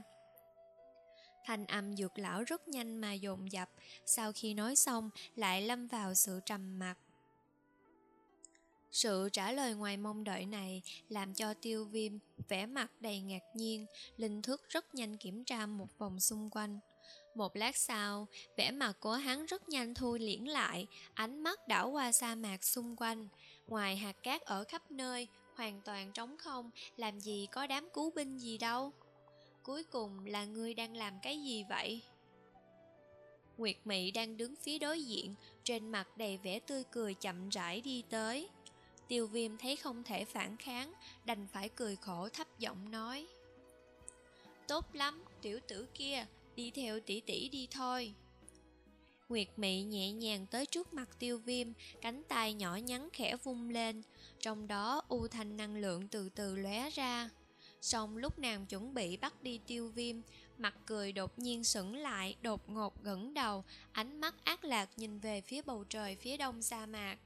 Thanh âm dược lão rất nhanh mà dồn dập, sau khi nói xong lại lâm vào sự trầm mặc. Sự trả lời ngoài mong đợi này làm cho Tiêu Viêm vẻ mặt đầy ngạc nhiên, linh thức rất nhanh kiểm tra một vòng xung quanh. Một lát sau, vẻ mặt của hắn rất nhanh thu liễm lại, ánh mắt đảo qua sa mạc xung quanh. Ngoài hạt cát ở khắp nơi, hoàn toàn trống không, làm gì có đám cứu binh gì đâu. Cuối cùng là ngươi đang làm cái gì vậy? Nguyệt Mị đang đứng phía đối diện, trên mặt đầy vẻ tươi cười chậm rãi đi tới. Tiêu Viêm thấy không thể phản kháng, đành phải cười khổ thấp giọng nói: tốt lắm, tiểu tử kia, đi theo tỷ tỷ đi thôi. Nguyệt Mị nhẹ nhàng tới trước mặt Tiêu Viêm, cánh tay nhỏ nhắn khẽ vung lên, trong đó u thanh năng lượng từ từ lóe ra. Xong lúc nàng chuẩn bị bắt đi Tiêu Viêm, mặt cười đột nhiên sững lại, đột ngột ngẩng đầu, ánh mắt ác lạc nhìn về phía bầu trời phía đông sa mạc.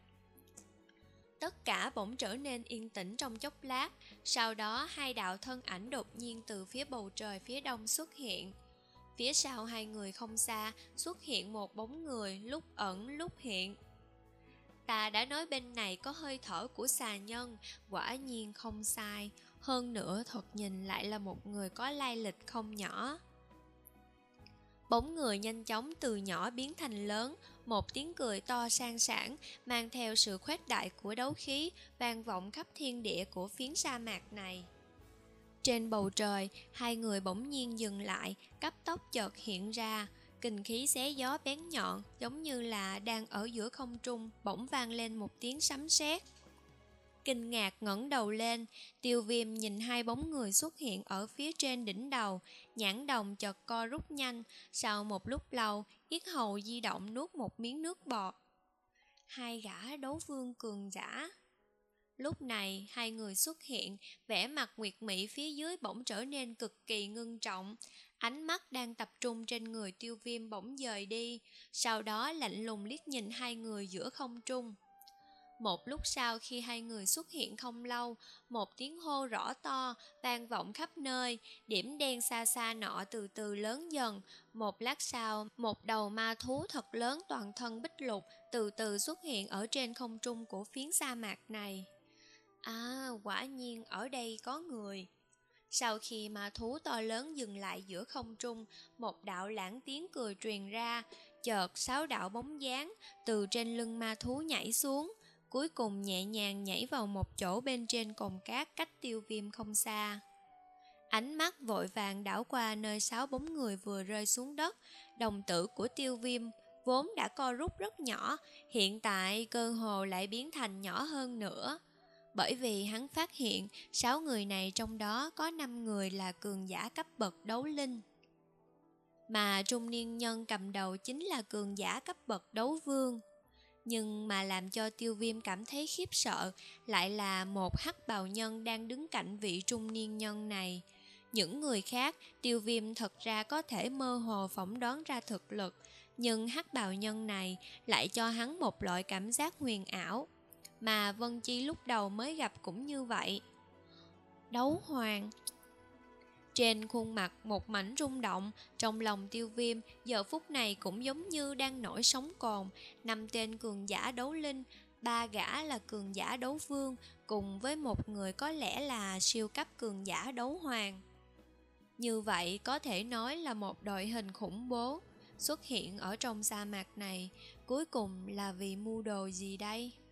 Tất cả bỗng trở nên yên tĩnh trong chốc lát, sau đó hai đạo thân ảnh đột nhiên từ phía bầu trời phía đông xuất hiện. Phía sau hai người không xa xuất hiện một bóng người, lúc ẩn lúc hiện. Ta đã nói bên này có hơi thở của xà nhân, quả nhiên không sai. Hơn nữa thật nhìn lại là một người có lai lịch không nhỏ. Bóng người nhanh chóng từ nhỏ biến thành lớn, một tiếng cười to sang sảng, mang theo sự khuếch đại của đấu khí, vang vọng khắp thiên địa của phiến sa mạc này. Trên bầu trời, hai người bỗng nhiên dừng lại, cấp tốc chợt hiện ra, kình khí xé gió bén nhọn, giống như là đang ở giữa không trung, bỗng vang lên một tiếng sấm sét. Kinh ngạc ngẩng đầu lên, Tiêu Viêm nhìn hai bóng người xuất hiện ở phía trên đỉnh đầu, nhãn đồng chợt co rút nhanh, sau một lúc lâu, yết hầu di động nuốt một miếng nước bọt. Hai gã đấu vương cường giả. Lúc này, hai người xuất hiện, vẻ mặt Nguyệt Mị phía dưới bỗng trở nên cực kỳ ngưng trọng. Ánh mắt đang tập trung trên người Tiêu Viêm bỗng dời đi, sau đó lạnh lùng liếc nhìn hai người giữa không trung. Một lúc sau khi hai người xuất hiện không lâu, một tiếng hô rõ to, vang vọng khắp nơi, điểm đen xa xa nọ từ từ lớn dần. Một lát sau, một đầu ma thú thật lớn toàn thân bích lục từ từ xuất hiện ở trên không trung của phiến sa mạc này. À, quả nhiên ở đây có người. Sau khi ma thú to lớn dừng lại giữa không trung, một đạo lãng tiếng cười truyền ra, chợt sáu đạo bóng dáng từ trên lưng ma thú nhảy xuống, cuối cùng nhẹ nhàng nhảy vào một chỗ bên trên cồn cát cách Tiêu Viêm không xa. Ánh mắt vội vàng đảo qua nơi sáu bóng người vừa rơi xuống đất, đồng tử của Tiêu Viêm vốn đã co rút rất nhỏ, hiện tại cơ hồ lại biến thành nhỏ hơn nữa. Bởi vì hắn phát hiện sáu người này trong đó có năm người là cường giả cấp bậc đấu linh, mà trung niên nhân cầm đầu chính là cường giả cấp bậc đấu vương. Nhưng mà làm cho Tiêu Viêm cảm thấy khiếp sợ lại là một hắc bào nhân đang đứng cạnh vị trung niên nhân này. Những người khác Tiêu Viêm thật ra có thể mơ hồ phỏng đoán ra thực lực, nhưng hắc bào nhân này lại cho hắn một loại cảm giác huyền ảo, mà Vân Chi lúc đầu mới gặp cũng như vậy. Đấu hoàng. Trên khuôn mặt một mảnh rung động, trong lòng Tiêu Viêm giờ phút này cũng giống như đang nổi sóng cồn. Năm tên cường giả đấu linh, ba gã là cường giả đấu vương, cùng với một người có lẽ là siêu cấp cường giả đấu hoàng. Như vậy có thể nói là một đội hình khủng bố xuất hiện ở trong sa mạc này, cuối cùng là vì mưu đồ gì đây?